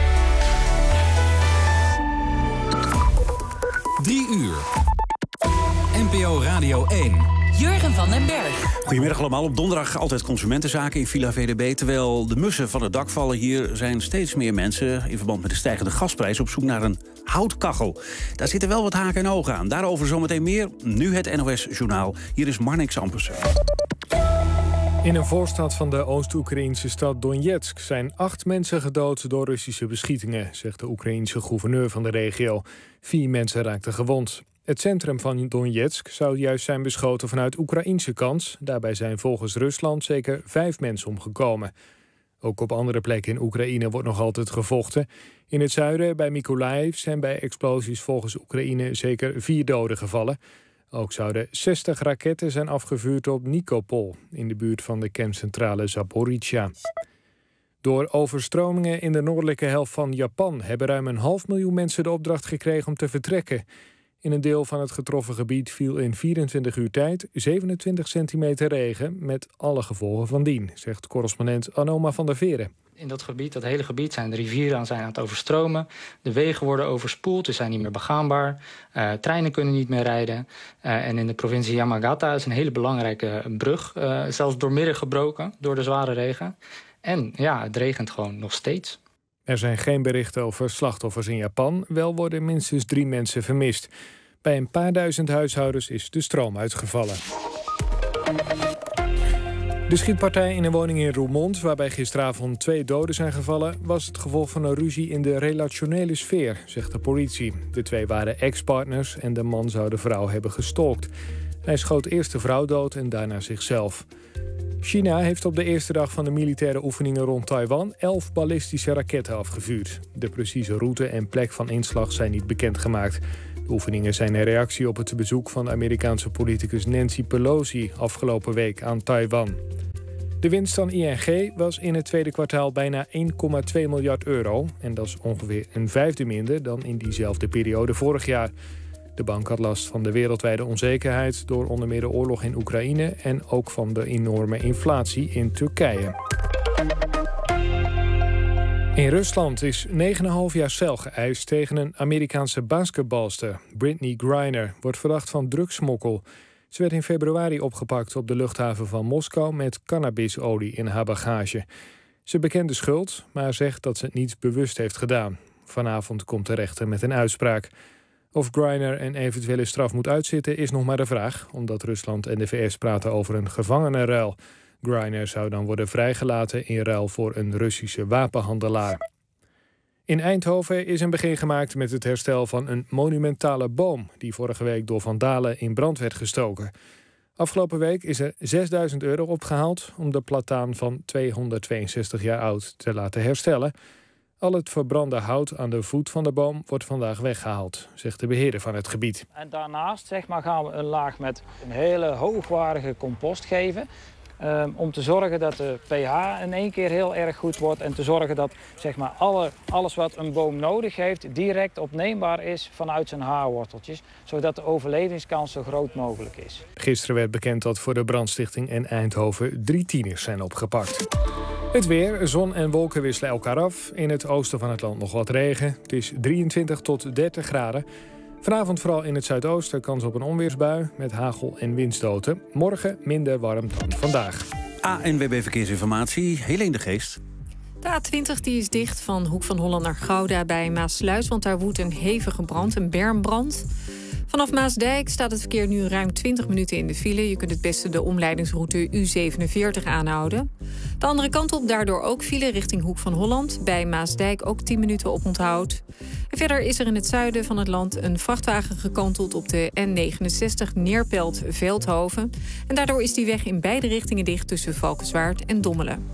3 uur. NPO Radio 1. Jurgen van den Berg. Goedemiddag allemaal. Op donderdag altijd consumentenzaken in Villa VDB. Terwijl de mussen van het dak vallen hier zijn steeds meer mensen in verband met de stijgende gasprijs op zoek naar een houtkachel. Daar zitten wel wat haken en ogen aan. Daarover zometeen meer. Nu het NOS Journaal. Hier is Marnix Ampersen. In een voorstad van de Oost-Oekraïnse stad Donetsk zijn 8 mensen gedood door Russische beschietingen, zegt de Oekraïense gouverneur van de regio. 4 mensen raakten gewond. Het centrum van Donetsk zou juist zijn beschoten vanuit Oekraïense kant. Daarbij zijn volgens Rusland zeker 5 mensen omgekomen. Ook op andere plekken in Oekraïne wordt nog altijd gevochten. In het zuiden, bij Mykolaiv, zijn bij explosies volgens Oekraïne zeker 4 doden gevallen. Ook zouden 60 raketten zijn afgevuurd op Nikopol, in de buurt van de kerncentrale Zaporizhzhia. Door overstromingen in de noordelijke helft van Japan hebben ruim 500.000 mensen de opdracht gekregen om te vertrekken. In een deel van het getroffen gebied viel in 24 uur tijd 27 centimeter regen, met alle gevolgen van dien, zegt correspondent Anoma van der Veren. In dat hele gebied, zijn de rivieren aan het overstromen. De wegen worden overspoeld, dus zijn niet meer begaanbaar. Treinen kunnen niet meer rijden. En in de provincie Yamagata is een hele belangrijke brug zelfs doormidden gebroken door de zware regen. En ja, het regent gewoon nog steeds. Er zijn geen berichten over slachtoffers in Japan. Wel worden minstens 3 mensen vermist. Bij een paar duizend huishoudens is de stroom uitgevallen. De schietpartij in een woning in Roermond, waarbij gisteravond 2 doden zijn gevallen, was het gevolg van een ruzie in de relationele sfeer, zegt de politie. De 2 waren ex-partners en de man zou de vrouw hebben gestalkt. Hij schoot eerst de vrouw dood en daarna zichzelf. China heeft op de eerste dag van de militaire oefeningen rond Taiwan 11 ballistische raketten afgevuurd. De precieze route en plek van inslag zijn niet bekendgemaakt. De oefeningen zijn een reactie op het bezoek van de Amerikaanse politicus Nancy Pelosi afgelopen week aan Taiwan. De winst van ING was in het tweede kwartaal bijna 1,2 miljard euro. En dat is ongeveer een vijfde minder dan in diezelfde periode vorig jaar. De bank had last van de wereldwijde onzekerheid door onder meer de oorlog in Oekraïne en ook van de enorme inflatie in Turkije. In Rusland is 9,5 jaar cel geëist tegen een Amerikaanse basketbalster. Brittney Griner wordt verdacht van drugssmokkel. Ze werd in februari opgepakt op de luchthaven van Moskou met cannabisolie in haar bagage. Ze bekent de schuld, maar zegt dat ze het niet bewust heeft gedaan. Vanavond komt de rechter met een uitspraak. Of Griner een eventuele straf moet uitzitten is nog maar de vraag, omdat Rusland en de VS praten over een gevangenenruil. Griner zou dan worden vrijgelaten in ruil voor een Russische wapenhandelaar. In Eindhoven is een begin gemaakt met het herstel van een monumentale boom die vorige week door vandalen in brand werd gestoken. Afgelopen week is er €6.000 opgehaald om de plataan van 262 jaar oud te laten herstellen. Al het verbrande hout aan de voet van de boom wordt vandaag weggehaald, zegt de beheerder van het gebied. En daarnaast gaan we een laag met een hele hoogwaardige compost geven. Om te zorgen dat de pH in één keer heel erg goed wordt. En te zorgen dat alles wat een boom nodig heeft direct opneembaar is vanuit zijn haarworteltjes. Zodat de overlevingskans zo groot mogelijk is. Gisteren werd bekend dat voor de brandstichting in Eindhoven 3 tieners zijn opgepakt. Het weer, zon en wolken wisselen elkaar af. In het oosten van het land nog wat regen. Het is 23 tot 30 graden. Vanavond vooral in het zuidoosten kans op een onweersbui met hagel en windstoten. Morgen minder warm dan vandaag. ANWB Verkeersinformatie, Helene de Geest. De A20 die is dicht van Hoek van Holland naar Gouda bij Maasluis, want daar woedt een hevige brand, een bermbrand. Vanaf Maasdijk staat het verkeer nu ruim 20 minuten in de file. Je kunt het beste de omleidingsroute U47 aanhouden. De andere kant op daardoor ook file richting Hoek van Holland. Bij Maasdijk ook 10 minuten op onthoud. En verder is er in het zuiden van het land een vrachtwagen gekanteld op de N69 Neerpelt-Veldhoven. En daardoor is die weg in beide richtingen dicht tussen Valkenswaard en Dommelen.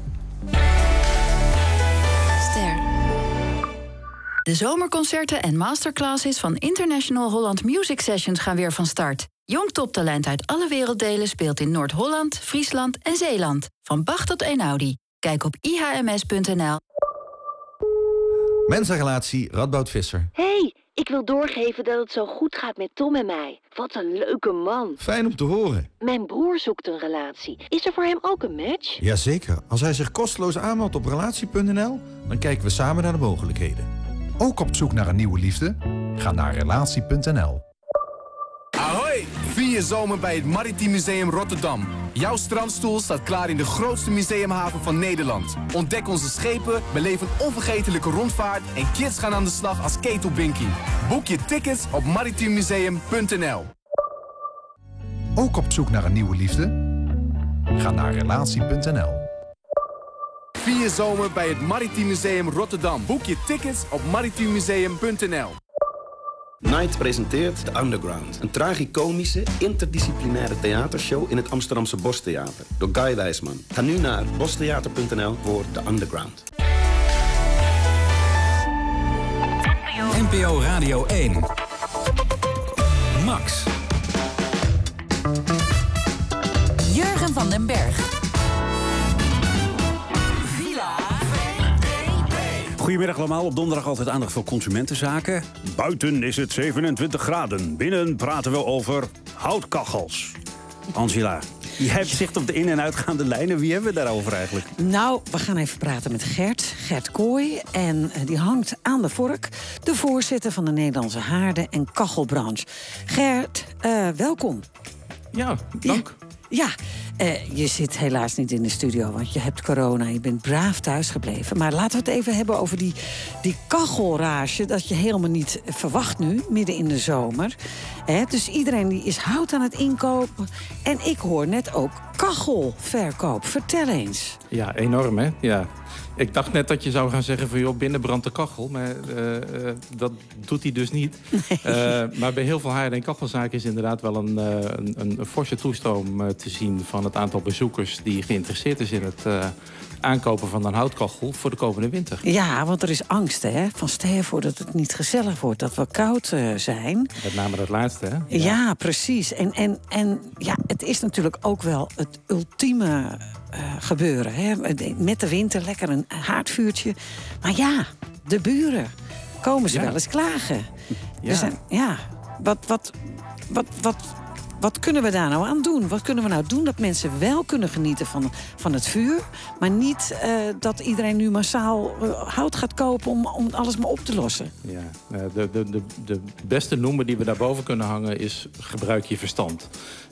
De zomerconcerten en masterclasses van International Holland Music Sessions gaan weer van start. Jong toptalent uit alle werelddelen speelt in Noord-Holland, Friesland en Zeeland. Van Bach tot Einaudi. Kijk op ihms.nl. Mensenrelatie Radboud Visser. Hey, ik wil doorgeven dat het zo goed gaat met Tom en mij. Wat een leuke man. Fijn om te horen. Mijn broer zoekt een relatie. Is er voor hem ook een match? Jazeker. Als hij zich kosteloos aanmeldt op relatie.nl, dan kijken we samen naar de mogelijkheden. Ook op zoek naar een nieuwe liefde? Ga naar relatie.nl. Ahoy! Vier je zomer bij het Maritiem Museum Rotterdam. Jouw strandstoel staat klaar in de grootste museumhaven van Nederland. Ontdek onze schepen, beleef een onvergetelijke rondvaart en kids gaan aan de slag als ketelbinkie. Boek je tickets op maritiemmuseum.nl. Ook op zoek naar een nieuwe liefde? Ga naar relatie.nl. Vier je zomer bij het Maritiem Museum Rotterdam. Boek je tickets op maritiemmuseum.nl. Night presenteert The Underground. Een tragicomische, interdisciplinaire theatershow in het Amsterdamse Bostheater. Door Guy Wijsman. Ga nu naar bostheater.nl voor The Underground. NPO Radio 1. Max. Jurgen van den Berg. Goedemiddag allemaal. Op donderdag altijd aandacht voor consumentenzaken. Buiten is het 27 graden. Binnen praten we over houtkachels. Angela, je hebt zicht op de in- en uitgaande lijnen. Wie hebben we daarover eigenlijk? Nou, we gaan even praten met Gert Kooi. En die hangt aan de vork. De voorzitter van de Nederlandse haarden- en kachelbranche. Gert, welkom. Ja, dank. Ja, je zit helaas niet in de studio, want je hebt corona. Je bent braaf thuisgebleven. Maar laten we het even hebben over die kachelrage... dat je helemaal niet verwacht nu, midden in de zomer. Dus iedereen die is hout aan het inkopen. En ik hoor net ook kachelverkoop. Vertel eens. Ja, enorm, hè? Ja. Ik dacht net dat je zou gaan zeggen van, joh, binnen brandt de kachel. Maar dat doet hij dus niet. Nee. Maar bij heel veel haarden- en kachelzaken is inderdaad wel een forse toestroom te zien... van het aantal bezoekers die geïnteresseerd is in het aankopen van een houtkachel voor de komende winter. Ja, want er is angst, hè? Van stel je voor dat het niet gezellig wordt, dat we koud zijn. Met name dat laatste, hè? Ja, precies. En ja, het is natuurlijk ook wel het ultieme gebeuren. Hè? Met de winter lekker een haardvuurtje. Maar ja, de buren komen ze wel eens klagen. Ja. Dus, wat kunnen we daar nou aan doen? Wat kunnen we nou doen dat mensen wel kunnen genieten van het vuur... maar niet dat iedereen nu massaal hout gaat kopen om alles maar op te lossen? Ja, de beste noemer die we daarboven kunnen hangen is gebruik je verstand.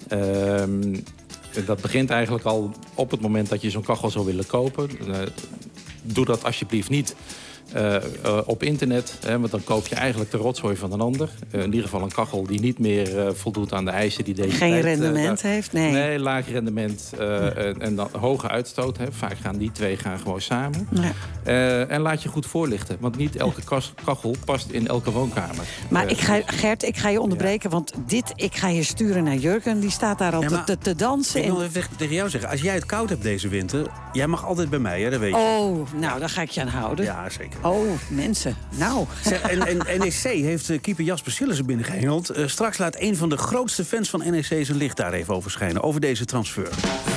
Dat begint eigenlijk al op het moment dat je zo'n kachel zou willen kopen. Doe dat alsjeblieft niet op internet, want dan koop je eigenlijk de rotzooi van een ander. In ieder geval een kachel die niet meer voldoet aan de eisen die deze Geen rendement heeft? Nee, laag rendement en dan hoge uitstoot. Vaak gaan die twee gewoon samen. Ja. En laat je goed voorlichten, want niet elke kachel past in elke woonkamer. Maar Gert, ik ga je onderbreken, want ik ga je sturen naar Jurgen. Die staat daar al te dansen. Ik wil even tegen jou zeggen, als jij het koud hebt deze winter... jij mag altijd bij mij, hè, dat weet je. Oh, nou, daar ga ik je aan houden. Ja, zeker. Oh, mensen. Nou. En NEC heeft keeper Jasper Sillissen binnengehengeld. Straks laat een van de grootste fans van NEC zijn licht daar even over schijnen. Over deze transfer.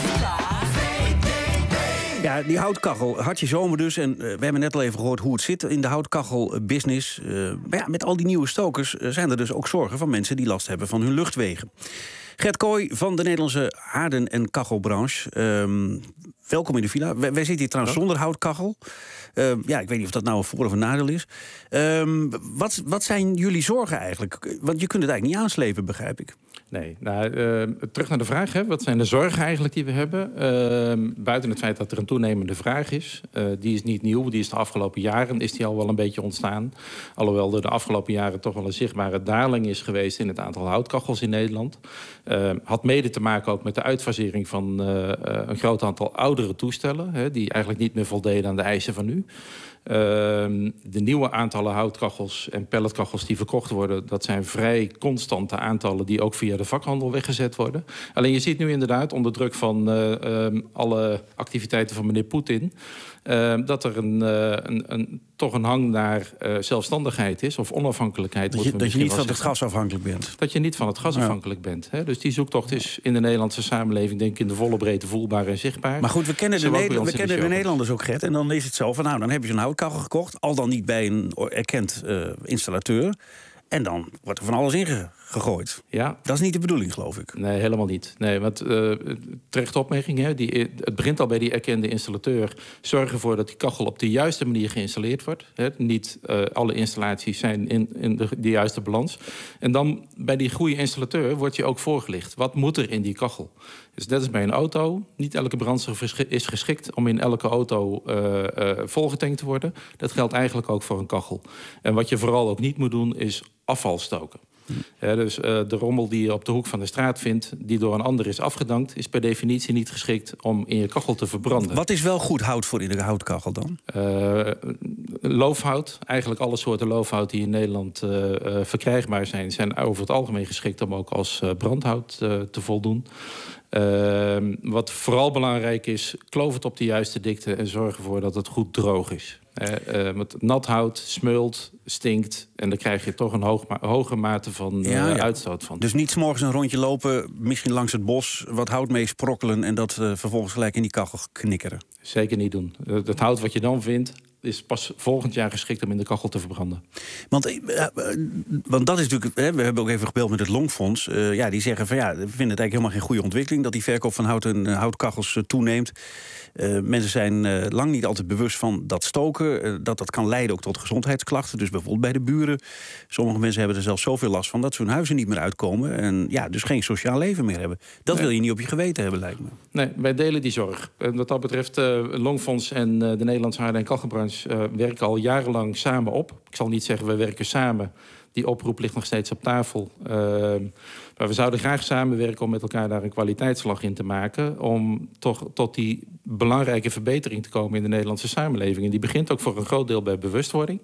Ja, die houtkachel, hartje zomer dus. En we hebben net al even gehoord hoe het zit in de houtkachelbusiness. Maar ja, met al die nieuwe stokers zijn er dus ook zorgen van mensen die last hebben van hun luchtwegen. Gert Kooi van de Nederlandse haarden- en kachelbranche. Welkom in de villa. Wij zitten hier trouwens zonder houtkachel. Ja, ik weet niet of dat nou een voor- of een nadeel is. Wat zijn jullie zorgen eigenlijk? Want je kunt het eigenlijk niet aanslepen, begrijp ik. Nee, terug naar de vraag. Hè. Wat zijn de zorgen eigenlijk die we hebben? Buiten het feit dat er een toenemende vraag is. Die is niet nieuw. Die is de afgelopen jaren is die al wel een beetje ontstaan. Alhoewel er de afgelopen jaren toch wel een zichtbare daling is geweest... in het aantal houtkachels in Nederland. Had mede te maken ook met de uitfasering van een groot aantal oudere toestellen... Hè, die eigenlijk niet meer voldeden aan de eisen van nu. De nieuwe aantallen houtkachels en pelletkachels die verkocht worden... dat zijn vrij constante aantallen die ook via de vakhandel weggezet worden. Alleen je ziet nu inderdaad onder druk van alle activiteiten van meneer Poetin... dat er toch een hang naar zelfstandigheid is of onafhankelijkheid. Dat je niet van het gas afhankelijk bent. Dat je niet van het gas afhankelijk bent. Hè? Dus die zoektocht is in de Nederlandse samenleving... denk ik in de volle breedte voelbaar en zichtbaar. Maar goed, we kennen de Nederlanders ook, Gert. En dan is het zo van, nou, dan heb je zo'n houtkachel gekocht... al dan niet bij een erkend installateur... En dan wordt er van alles ingegooid. Ja. Dat is niet de bedoeling, geloof ik. Nee, helemaal niet. Nee, want terechte opmerking. Hè, het begint al bij die erkende installateur. Zorg ervoor dat die kachel op de juiste manier geïnstalleerd wordt. Hè. Niet alle installaties zijn in de juiste balans. En dan bij die goede installateur wordt je ook voorgelicht. Wat moet er in die kachel? Dus net als bij een auto. Niet elke brandstof is geschikt om in elke auto volgetankt te worden. Dat geldt eigenlijk ook voor een kachel. En wat je vooral ook niet moet doen, is afval stoken. Dus de rommel die je op de hoek van de straat vindt... die door een ander is afgedankt... is per definitie niet geschikt om in je kachel te verbranden. Wat is wel goed hout voor in de houtkachel dan? Loofhout. Eigenlijk alle soorten loofhout die in Nederland verkrijgbaar zijn... over het algemeen geschikt om ook als brandhout te voldoen. Wat vooral belangrijk is, kloof het op de juiste dikte en zorg ervoor dat het goed droog is. Want nat hout smeult, stinkt en dan krijg je toch een hoge mate van uitstoot van. Dus niet 's morgens een rondje lopen, misschien langs het bos, wat hout mee sprokkelen en dat vervolgens gelijk in die kachel knikkeren. Zeker niet doen. Het hout wat je dan vindt is pas volgend jaar geschikt om in de kachel te verbranden. Want dat is natuurlijk... we hebben ook even gebeld met het Longfonds. Die zeggen van we vinden het eigenlijk helemaal geen goede ontwikkeling dat die verkoop van houtkachels toeneemt. Mensen zijn lang niet altijd bewust van dat stoken. Dat kan leiden ook tot gezondheidsklachten. Dus bijvoorbeeld bij de buren. Sommige mensen hebben er zelfs zoveel last van dat ze hun huizen niet meer uitkomen. En dus geen sociaal leven meer hebben. Dat wil je niet op je geweten hebben, lijkt me. Nee, wij delen die zorg. Wat dat betreft, Longfonds en de Nederlandse haard- en kachelbranche werken al jarenlang samen op. Ik zal niet zeggen, we werken samen. Die oproep ligt nog steeds op tafel. Maar we zouden graag samenwerken om met elkaar daar een kwaliteitsslag in te maken. Om toch tot die belangrijke verbetering te komen in de Nederlandse samenleving. En die begint ook voor een groot deel bij bewustwording.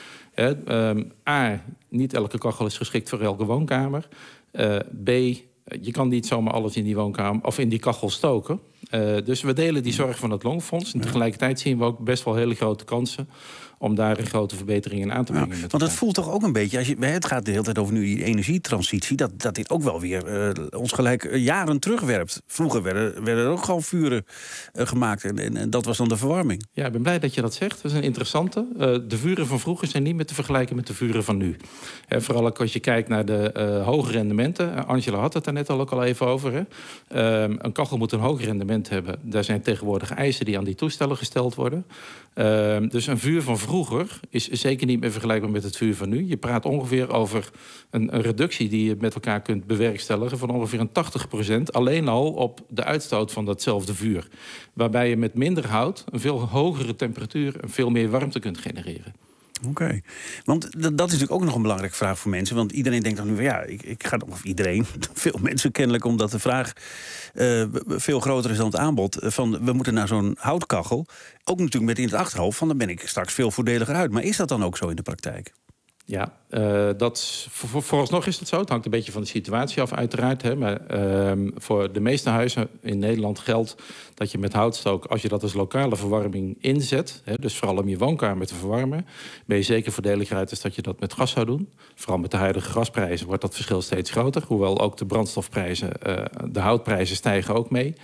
Niet elke kachel is geschikt voor elke woonkamer. B, je kan niet zomaar alles in die woonkamer of in die kachel stoken. Dus we delen die zorg van het Longfonds. En tegelijkertijd zien we ook best wel hele grote kansen om daar een grote verbetering in aan te brengen. Want het voelt toch ook een beetje, het gaat de hele tijd over nu die energietransitie, dat dit ook wel weer ons gelijk jaren terugwerpt. Vroeger werden er ook gewoon vuren gemaakt en dat was dan de verwarming. Ja, ik ben blij dat je dat zegt. Dat is een interessante. De vuren van vroeger zijn niet meer te vergelijken met de vuren van nu. Vooral ook als je kijkt naar de hoge rendementen. Angela had het daar net ook al even over. Een kachel moet een hoog rendement hebben. Daar zijn tegenwoordig eisen die aan die toestellen gesteld worden. Dus een vuur van vroeger is zeker niet meer vergelijkbaar met het vuur van nu. Je praat ongeveer over een reductie die je met elkaar kunt bewerkstelligen van ongeveer een 80% alleen al op de uitstoot van datzelfde vuur. Waarbij je met minder hout een veel hogere temperatuur en veel meer warmte kunt genereren. Oké. Want dat is natuurlijk ook nog een belangrijke vraag voor mensen. Want iedereen denkt dan nu van ik ga... Of iedereen, veel mensen kennelijk, omdat de vraag veel groter is dan het aanbod. Van we moeten naar zo'n houtkachel. Ook natuurlijk met in het achterhoofd van dan ben ik straks veel voordeliger uit. Maar is dat dan ook zo in de praktijk? Ja, vooralsnog is het zo. Het hangt een beetje van de situatie af uiteraard. Maar voor de meeste huizen in Nederland geldt dat je met houtstook, als je dat als lokale verwarming inzet, dus vooral om je woonkamer te verwarmen, ben je zeker voordeliger uit als dat je dat met gas zou doen. Vooral met de huidige gasprijzen wordt dat verschil steeds groter. Hoewel ook de brandstofprijzen, de houtprijzen stijgen ook mee.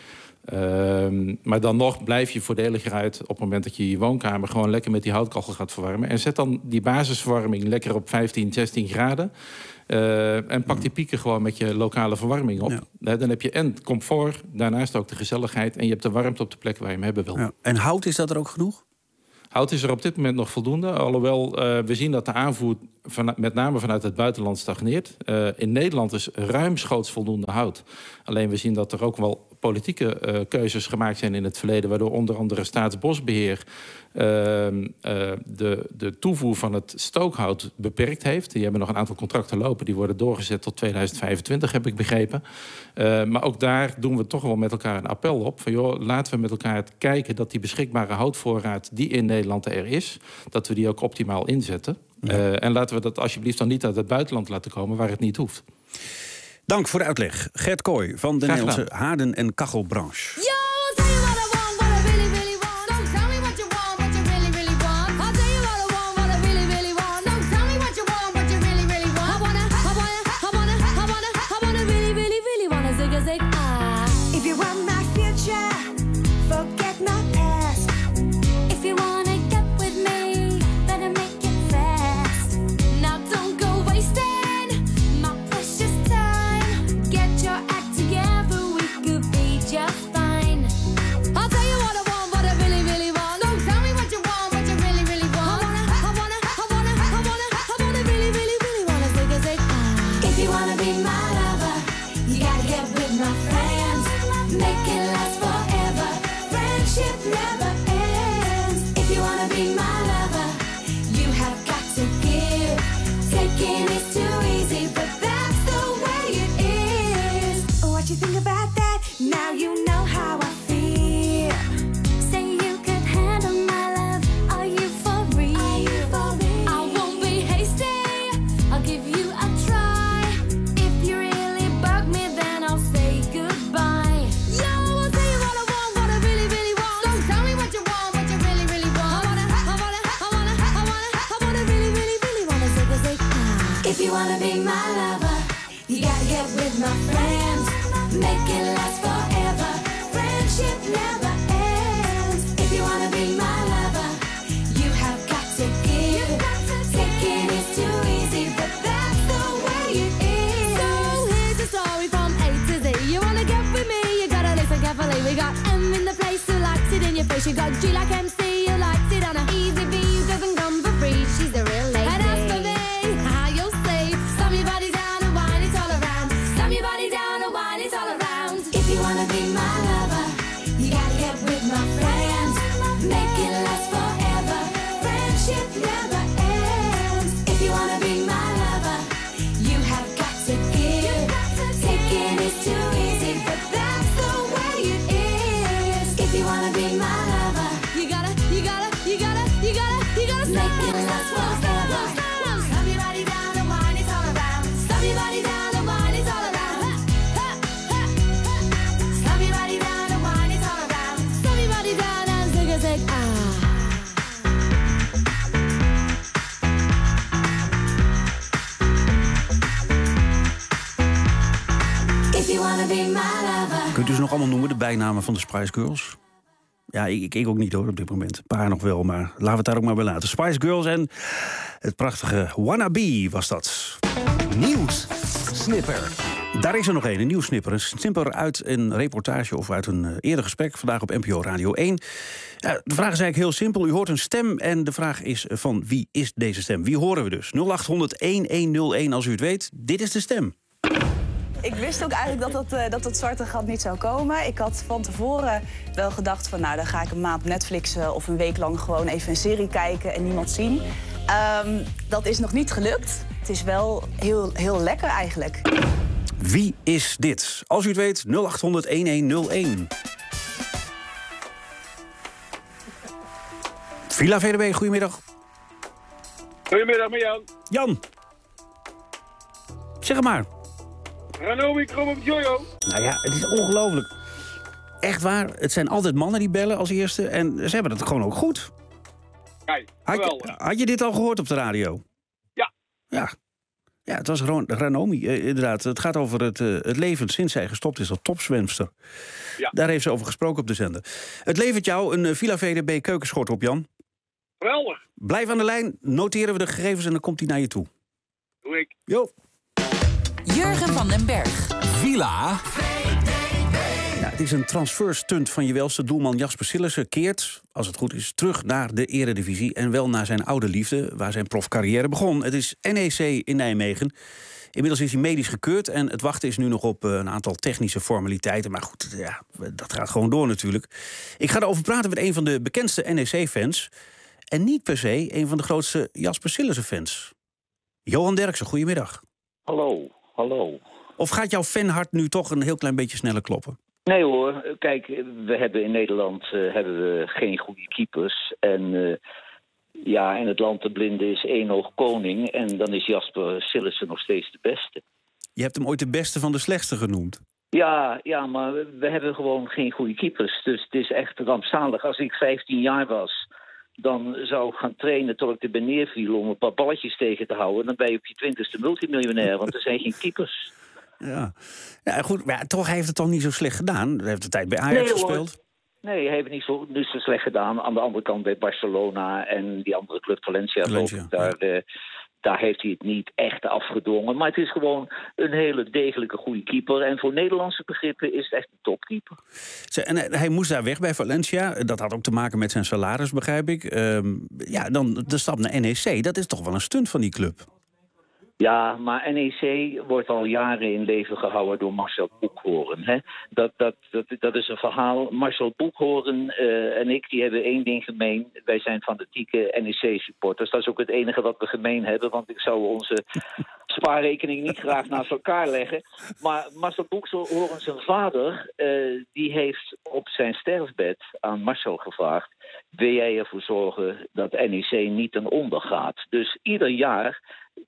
Maar dan nog blijf je voordeliger uit op het moment dat je je woonkamer gewoon lekker met die houtkachel gaat verwarmen. En zet dan die basisverwarming lekker op 15, 16 graden. En pak die pieken gewoon met je lokale verwarming op. Ja. Dan heb je en comfort, daarnaast ook de gezelligheid. En je hebt de warmte op de plek waar je hem hebben wil. Ja. En hout, is dat er ook genoeg? Hout is er op dit moment nog voldoende. Alhoewel we zien dat de aanvoer met name vanuit het buitenland stagneert. In Nederland is ruimschoots voldoende hout. Alleen we zien dat er ook wel politieke keuzes gemaakt zijn in het verleden, waardoor onder andere Staatsbosbeheer de toevoer van het stookhout beperkt heeft. Die hebben nog een aantal contracten lopen. Die worden doorgezet tot 2025, heb ik begrepen. Maar ook daar doen we toch wel met elkaar een appel op. Van laten we met elkaar kijken dat die beschikbare houtvoorraad die in Nederland er is, dat we die ook optimaal inzetten. Ja. En laten we dat alsjeblieft dan niet uit het buitenland laten komen waar het niet hoeft. Dank voor de uitleg. Gert Kooi van de Nederlandse haarden- en kachelbranche. Ja! wanna be my lover, you gotta get with my friends. Make it last forever. Friendship never ends. If you wanna be my lover, you have got to give. Taking is too easy, but that's the way it is. So here's the story from A to Z. You wanna get with me, you gotta listen carefully. We got M in the place who likes it in your face. You got G like MC, you likes it on a easy V, doesn't come for free. She's a real lady. And as for me, how you'll say, slam your body down and wine it all around. Slam your body down and wine it all around. If you wanna be my lover, you gotta get with my friends. Make it last forever. Friendship never ends. If you wanna be my lover, you have got to give. Taking is too easy, but that's the way it is. If you wanna be my lover, you gotta make it last forever. Slam your body down and wine it all around. Slam your body down and wine it all around. Slam your body down and wine it all around. Slam your body down and zig a zig ah. If you wanna be my lover. Kunt u ze nog allemaal noemen, de bijnamen van de Spice Girls? Ja, ik ook niet hoor op dit moment. Een paar nog wel, maar laten we het daar ook maar bij laten. Spice Girls en het prachtige Wannabe was dat. Nieuws Snipper. Daar is er nog een nieuwssnipper. Een snipper uit een reportage of uit een eerder gesprek. Vandaag op NPO Radio 1. De vraag is eigenlijk heel simpel. U hoort een stem en de vraag is van wie is deze stem? Wie horen we dus? 0800-1101 als u het weet. Dit is de stem. Ik wist ook eigenlijk dat het zwarte gat niet zou komen. Ik had van tevoren wel gedacht van nou, dan ga ik een maand Netflixen of een week lang gewoon even een serie kijken en niemand zien. Dat is nog niet gelukt. Het is wel heel lekker eigenlijk. Wie is dit? Als u het weet, 0800-1101. Villa VDB, goedemiddag. Goedemiddag met Jan. Jan. Zeg het maar. Ranomi, kom op Jojo. Nou ja, het is ongelooflijk. Echt waar, het zijn altijd mannen die bellen als eerste. En ze hebben het gewoon ook goed. Kijk, had je dit al gehoord op de radio? Ja. Ja, het was Ranomi, inderdaad. Het gaat over het leven sinds zij gestopt is als topzwemster. Ja. Daar heeft ze over gesproken op de zender. Het levert jou een Villa VDB keukenschort op, Jan. Geweldig. Blijf aan de lijn, noteren we de gegevens en dan komt hij naar je toe. Doe ik. Jo. Jurgen van den Berg. Villa Ja, het is een transferstunt van je welste doelman Jasper Sillissen keert, als het goed is, terug naar de eredivisie en wel naar zijn oude liefde, waar zijn profcarrière begon. Het is NEC in Nijmegen. Inmiddels is hij medisch gekeurd en het wachten is nu nog op een aantal technische formaliteiten. Maar goed, ja, dat gaat gewoon door natuurlijk. Ik ga erover praten met een van de bekendste NEC-fans en niet per se een van de grootste Jasper Sillissen-fans. Johan Derksen, goedemiddag. Hallo. Of gaat jouw fanhart nu toch een heel klein beetje sneller kloppen? Nee hoor, kijk, we hebben in Nederland geen goede keepers. En in het land de blinde is één oog koning. En dan is Jasper Sillissen nog steeds de beste. Je hebt hem ooit de beste van de slechtste genoemd. Ja, maar we hebben gewoon geen goede keepers. Dus het is echt rampzalig. Als ik 15 jaar was, dan zou ik gaan trainen tot ik er neerviel om een paar balletjes tegen te houden. Dan ben je op je 20ste multimiljonair, want er zijn geen keepers. Ja, goed, maar toch heeft het toch niet zo slecht gedaan? Hij heeft de tijd bij Ajax gespeeld. Nee, hij heeft het niet zo slecht gedaan. Aan de andere kant bij Barcelona en die andere club Valencia. Daar heeft hij het niet echt afgedwongen. Maar het is gewoon een hele degelijke goede keeper. En voor Nederlandse begrippen is het echt een topkeeper. En hij moest daar weg bij Valencia. Dat had ook te maken met zijn salaris, begrijp ik. Dan de stap naar NEC. Dat is toch wel een stunt van die club. Ja, maar NEC wordt al jaren in leven gehouden door Marcel Boekhoorn. Hè? Dat is een verhaal. Marcel Boekhoorn en ik die hebben één ding gemeen. Wij zijn fanatieke NEC-supporters. Dat is ook het enige wat we gemeen hebben. Want ik zou onze spaarrekening niet graag naast elkaar leggen. Maar Marcel Boekhoorn, zijn vader, die heeft op zijn sterfbed aan Marcel gevraagd: wil jij ervoor zorgen dat NEC niet ten onder gaat? Dus ieder jaar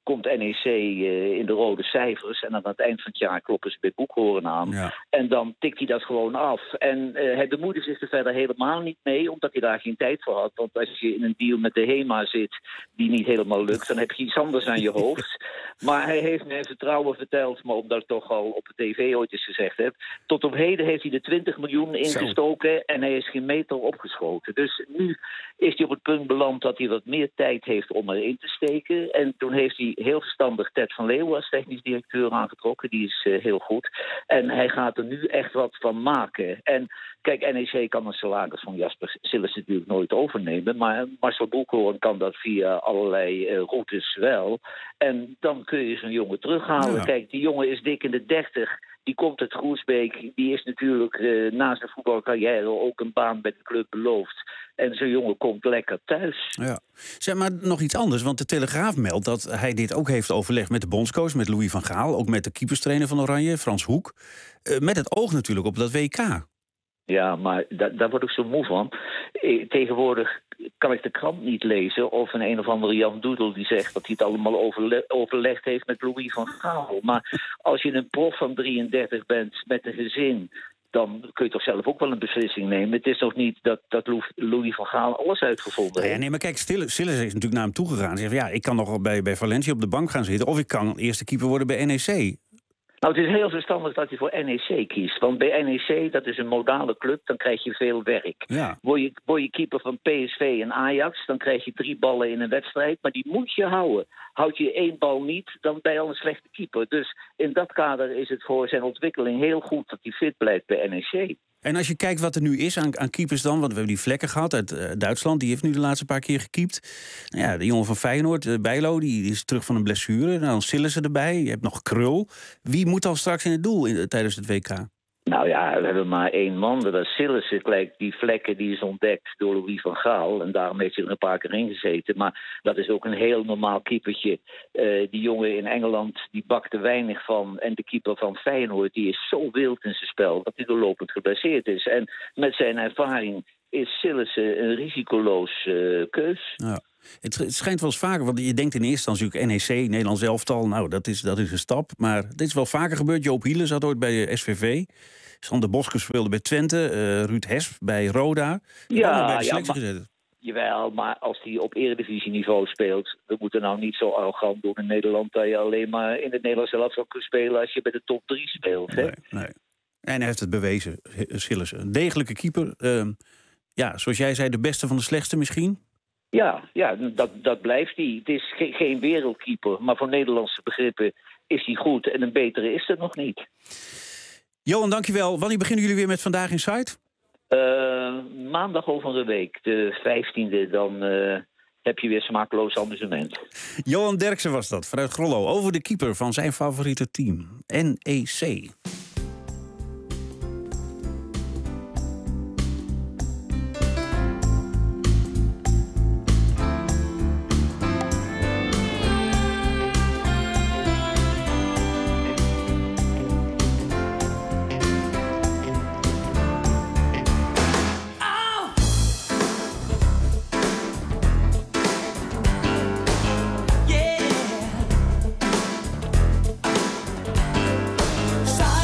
komt NEC in de rode cijfers. En aan het eind van het jaar kloppen ze bij Boekhoorn aan. Ja. En dan tikt hij dat gewoon af. En hij bemoeide zich er verder helemaal niet mee, omdat hij daar geen tijd voor had. Want als je in een deal met de HEMA zit die niet helemaal lukt, dan heb je iets anders aan je hoofd. Maar hij heeft mij vertrouwen verteld, maar omdat ik toch al op de tv ooit eens gezegd heb, tot op heden heeft hij er 20 miljoen ingestoken en hij is geen meter opgeschoten. Dus nu is hij op het punt beland dat hij wat meer tijd heeft om erin te steken. En toen heeft hij heel verstandig Ted van Leeuwen als technisch directeur aangetrokken. Die is heel goed. En hij gaat er nu echt wat van maken. En kijk, NEC kan een salaris van Jasper Sillissen natuurlijk nooit overnemen. Maar Marcel Boekhoorn kan dat via allerlei routes wel. En dan kun je zo'n jongen terughalen. Ja. Kijk, die jongen is dik in de 30. Die komt uit Groesbeek. Die is natuurlijk na zijn voetbalcarrière ook een baan bij de club beloofd. En zo'n jongen komt lekker thuis. Ja. Zeg maar nog iets anders, want de Telegraaf meldt dat hij dit ook heeft overlegd met de bondscoach, met Louis van Gaal, ook met de keeperstrainer van Oranje, Frans Hoek. Met het oog natuurlijk op dat WK. Ja, maar daar word ik zo moe van. Tegenwoordig kan ik de krant niet lezen of een of andere Jan Doedel die zegt dat hij het allemaal overlegd heeft met Louis van Gaal. Maar als je een prof van 33 bent met een gezin, dan kun je toch zelf ook wel een beslissing nemen. Het is toch niet dat Louis van Gaal alles uitgevonden heeft. Nee, maar kijk, Sillissen is natuurlijk naar hem toegegaan. Hij zegt, ik kan nog bij Valencia op de bank gaan zitten, of ik kan eerste keeper worden bij NEC. Nou, het is heel verstandig dat je voor NEC kiest. Want bij NEC, dat is een modale club, dan krijg je veel werk. Ja. Word je keeper van PSV en Ajax, dan krijg je 3 ballen in een wedstrijd. Maar die moet je houden. Houd je 1 bal niet, dan ben je al een slechte keeper. Dus in dat kader is het voor zijn ontwikkeling heel goed dat hij fit blijft bij NEC. En als je kijkt wat er nu is aan keepers dan, want we hebben die Vlekken gehad uit Duitsland, die heeft nu de laatste paar keer gekiept. Nou ja, de jongen van Feyenoord, Bijlo, die is terug van een blessure. Dan Sillissen erbij, je hebt nog Krul. Wie moet dan straks in het doel tijdens het WK? Nou ja, we hebben maar 1 man, dat is Sillissen. Die Vlekken die is ontdekt door Louis van Gaal en daarom heeft hij er een paar keer in gezeten. Maar dat is ook een heel normaal keepertje. Die jongen in Engeland, die bakte weinig van. En de keeper van Feyenoord, die is zo wild in zijn spel dat hij doorlopend geblesseerd is. En met zijn ervaring is Sillissen een risicoloos keus. Ja. Het schijnt wel eens vaker, want je denkt in eerste instantie NEC, Nederlands elftal, nou dat is een stap. Maar dit is wel vaker gebeurd. Joop Hiele zat ooit bij de SVV. Sander Bosker speelde bij Twente. Ruud Hesp bij Roda. Ja, bij de selectie gezet. Jawel, maar als hij op eredivisieniveau speelt, dan moet er nou niet zo arrogant doen in Nederland dat je alleen maar in het Nederlands elftal kunt spelen als je bij de top 3 speelt. Hè? Nee. En hij heeft het bewezen, Sillissen. Een degelijke keeper. Zoals jij zei, de beste van de slechtste misschien. Ja, dat blijft hij. Het is geen wereldkeeper, maar voor Nederlandse begrippen is hij goed. En een betere is er nog niet. Johan, dankjewel. Wanneer beginnen jullie weer met Vandaag in Site? Maandag over een week, de 15e, dan heb je weer smakeloos amusement. Johan Derksen was dat, vanuit Grollo, over de keeper van zijn favoriete team, NEC. Side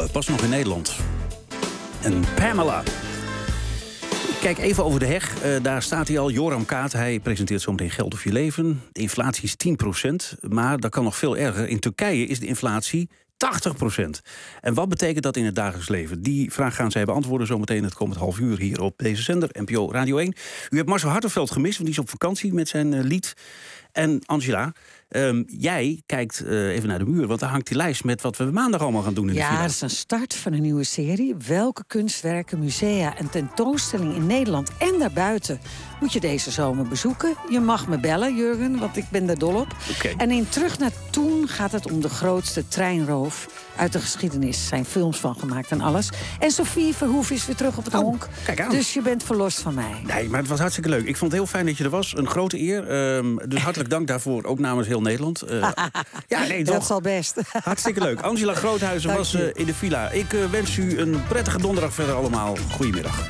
pas nog in Nederland. En Pamela. Kijk even over de heg. Daar staat hij al, Joram Kaat. Hij presenteert zometeen Geld of je leven. De inflatie is 10%, maar dat kan nog veel erger. In Turkije is de inflatie 80%. En wat betekent dat in het dagelijks leven? Die vraag gaan zij beantwoorden zometeen het komend half uur hier op deze zender, NPO Radio 1. U hebt Marcel Hartenveld gemist, want die is op vakantie met zijn lied. En Angela, jij kijkt even naar de muur, want daar hangt die lijst met wat we maandag allemaal gaan doen in de villa. Ja, dat is een start van een nieuwe serie. Welke kunstwerken, musea en tentoonstellingen in Nederland en daarbuiten moet je deze zomer bezoeken? Je mag me bellen, Jurgen, want ik ben er dol op. Okay. En in Terug naar Toen gaat het om de grootste treinroof uit de geschiedenis. Er zijn films van gemaakt en alles. En Sophie Verhoef is weer terug op het honk. Kijk aan. Dus je bent verlost van mij. Nee, maar het was hartstikke leuk. Ik vond het heel fijn dat je er was. Een grote eer. Dus hartelijk dank daarvoor, ook namens heel Nederland. Ja, nee, toch? Dat zal best. Hartstikke leuk. Angela Groothuizen was in de villa. Ik wens u een prettige donderdag verder allemaal. Goedemiddag.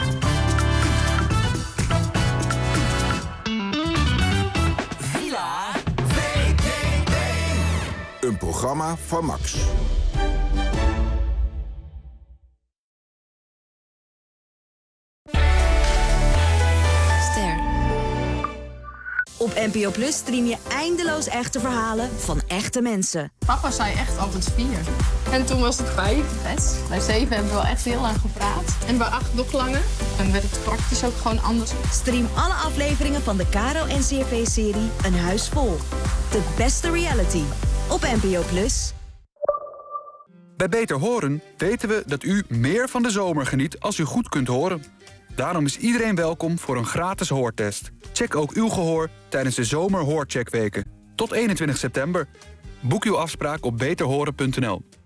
Villa VPRO. Een programma van Max. Op NPO Plus stream je eindeloos echte verhalen van echte mensen. Papa zei echt altijd 4. En toen was het 5. Bij 7 hebben we wel echt heel lang gepraat. En bij 8 nog langer. En werd het praktisch ook gewoon anders. Stream alle afleveringen van de KRO-NCRV-serie Een Huis Vol. De beste reality. Op NPO Plus. Bij Beter Horen weten we dat u meer van de zomer geniet als u goed kunt horen. Daarom is iedereen welkom voor een gratis hoortest. Check ook uw gehoor tijdens de zomerhoorcheckweken. Tot 21 september. Boek uw afspraak op beterhoren.nl.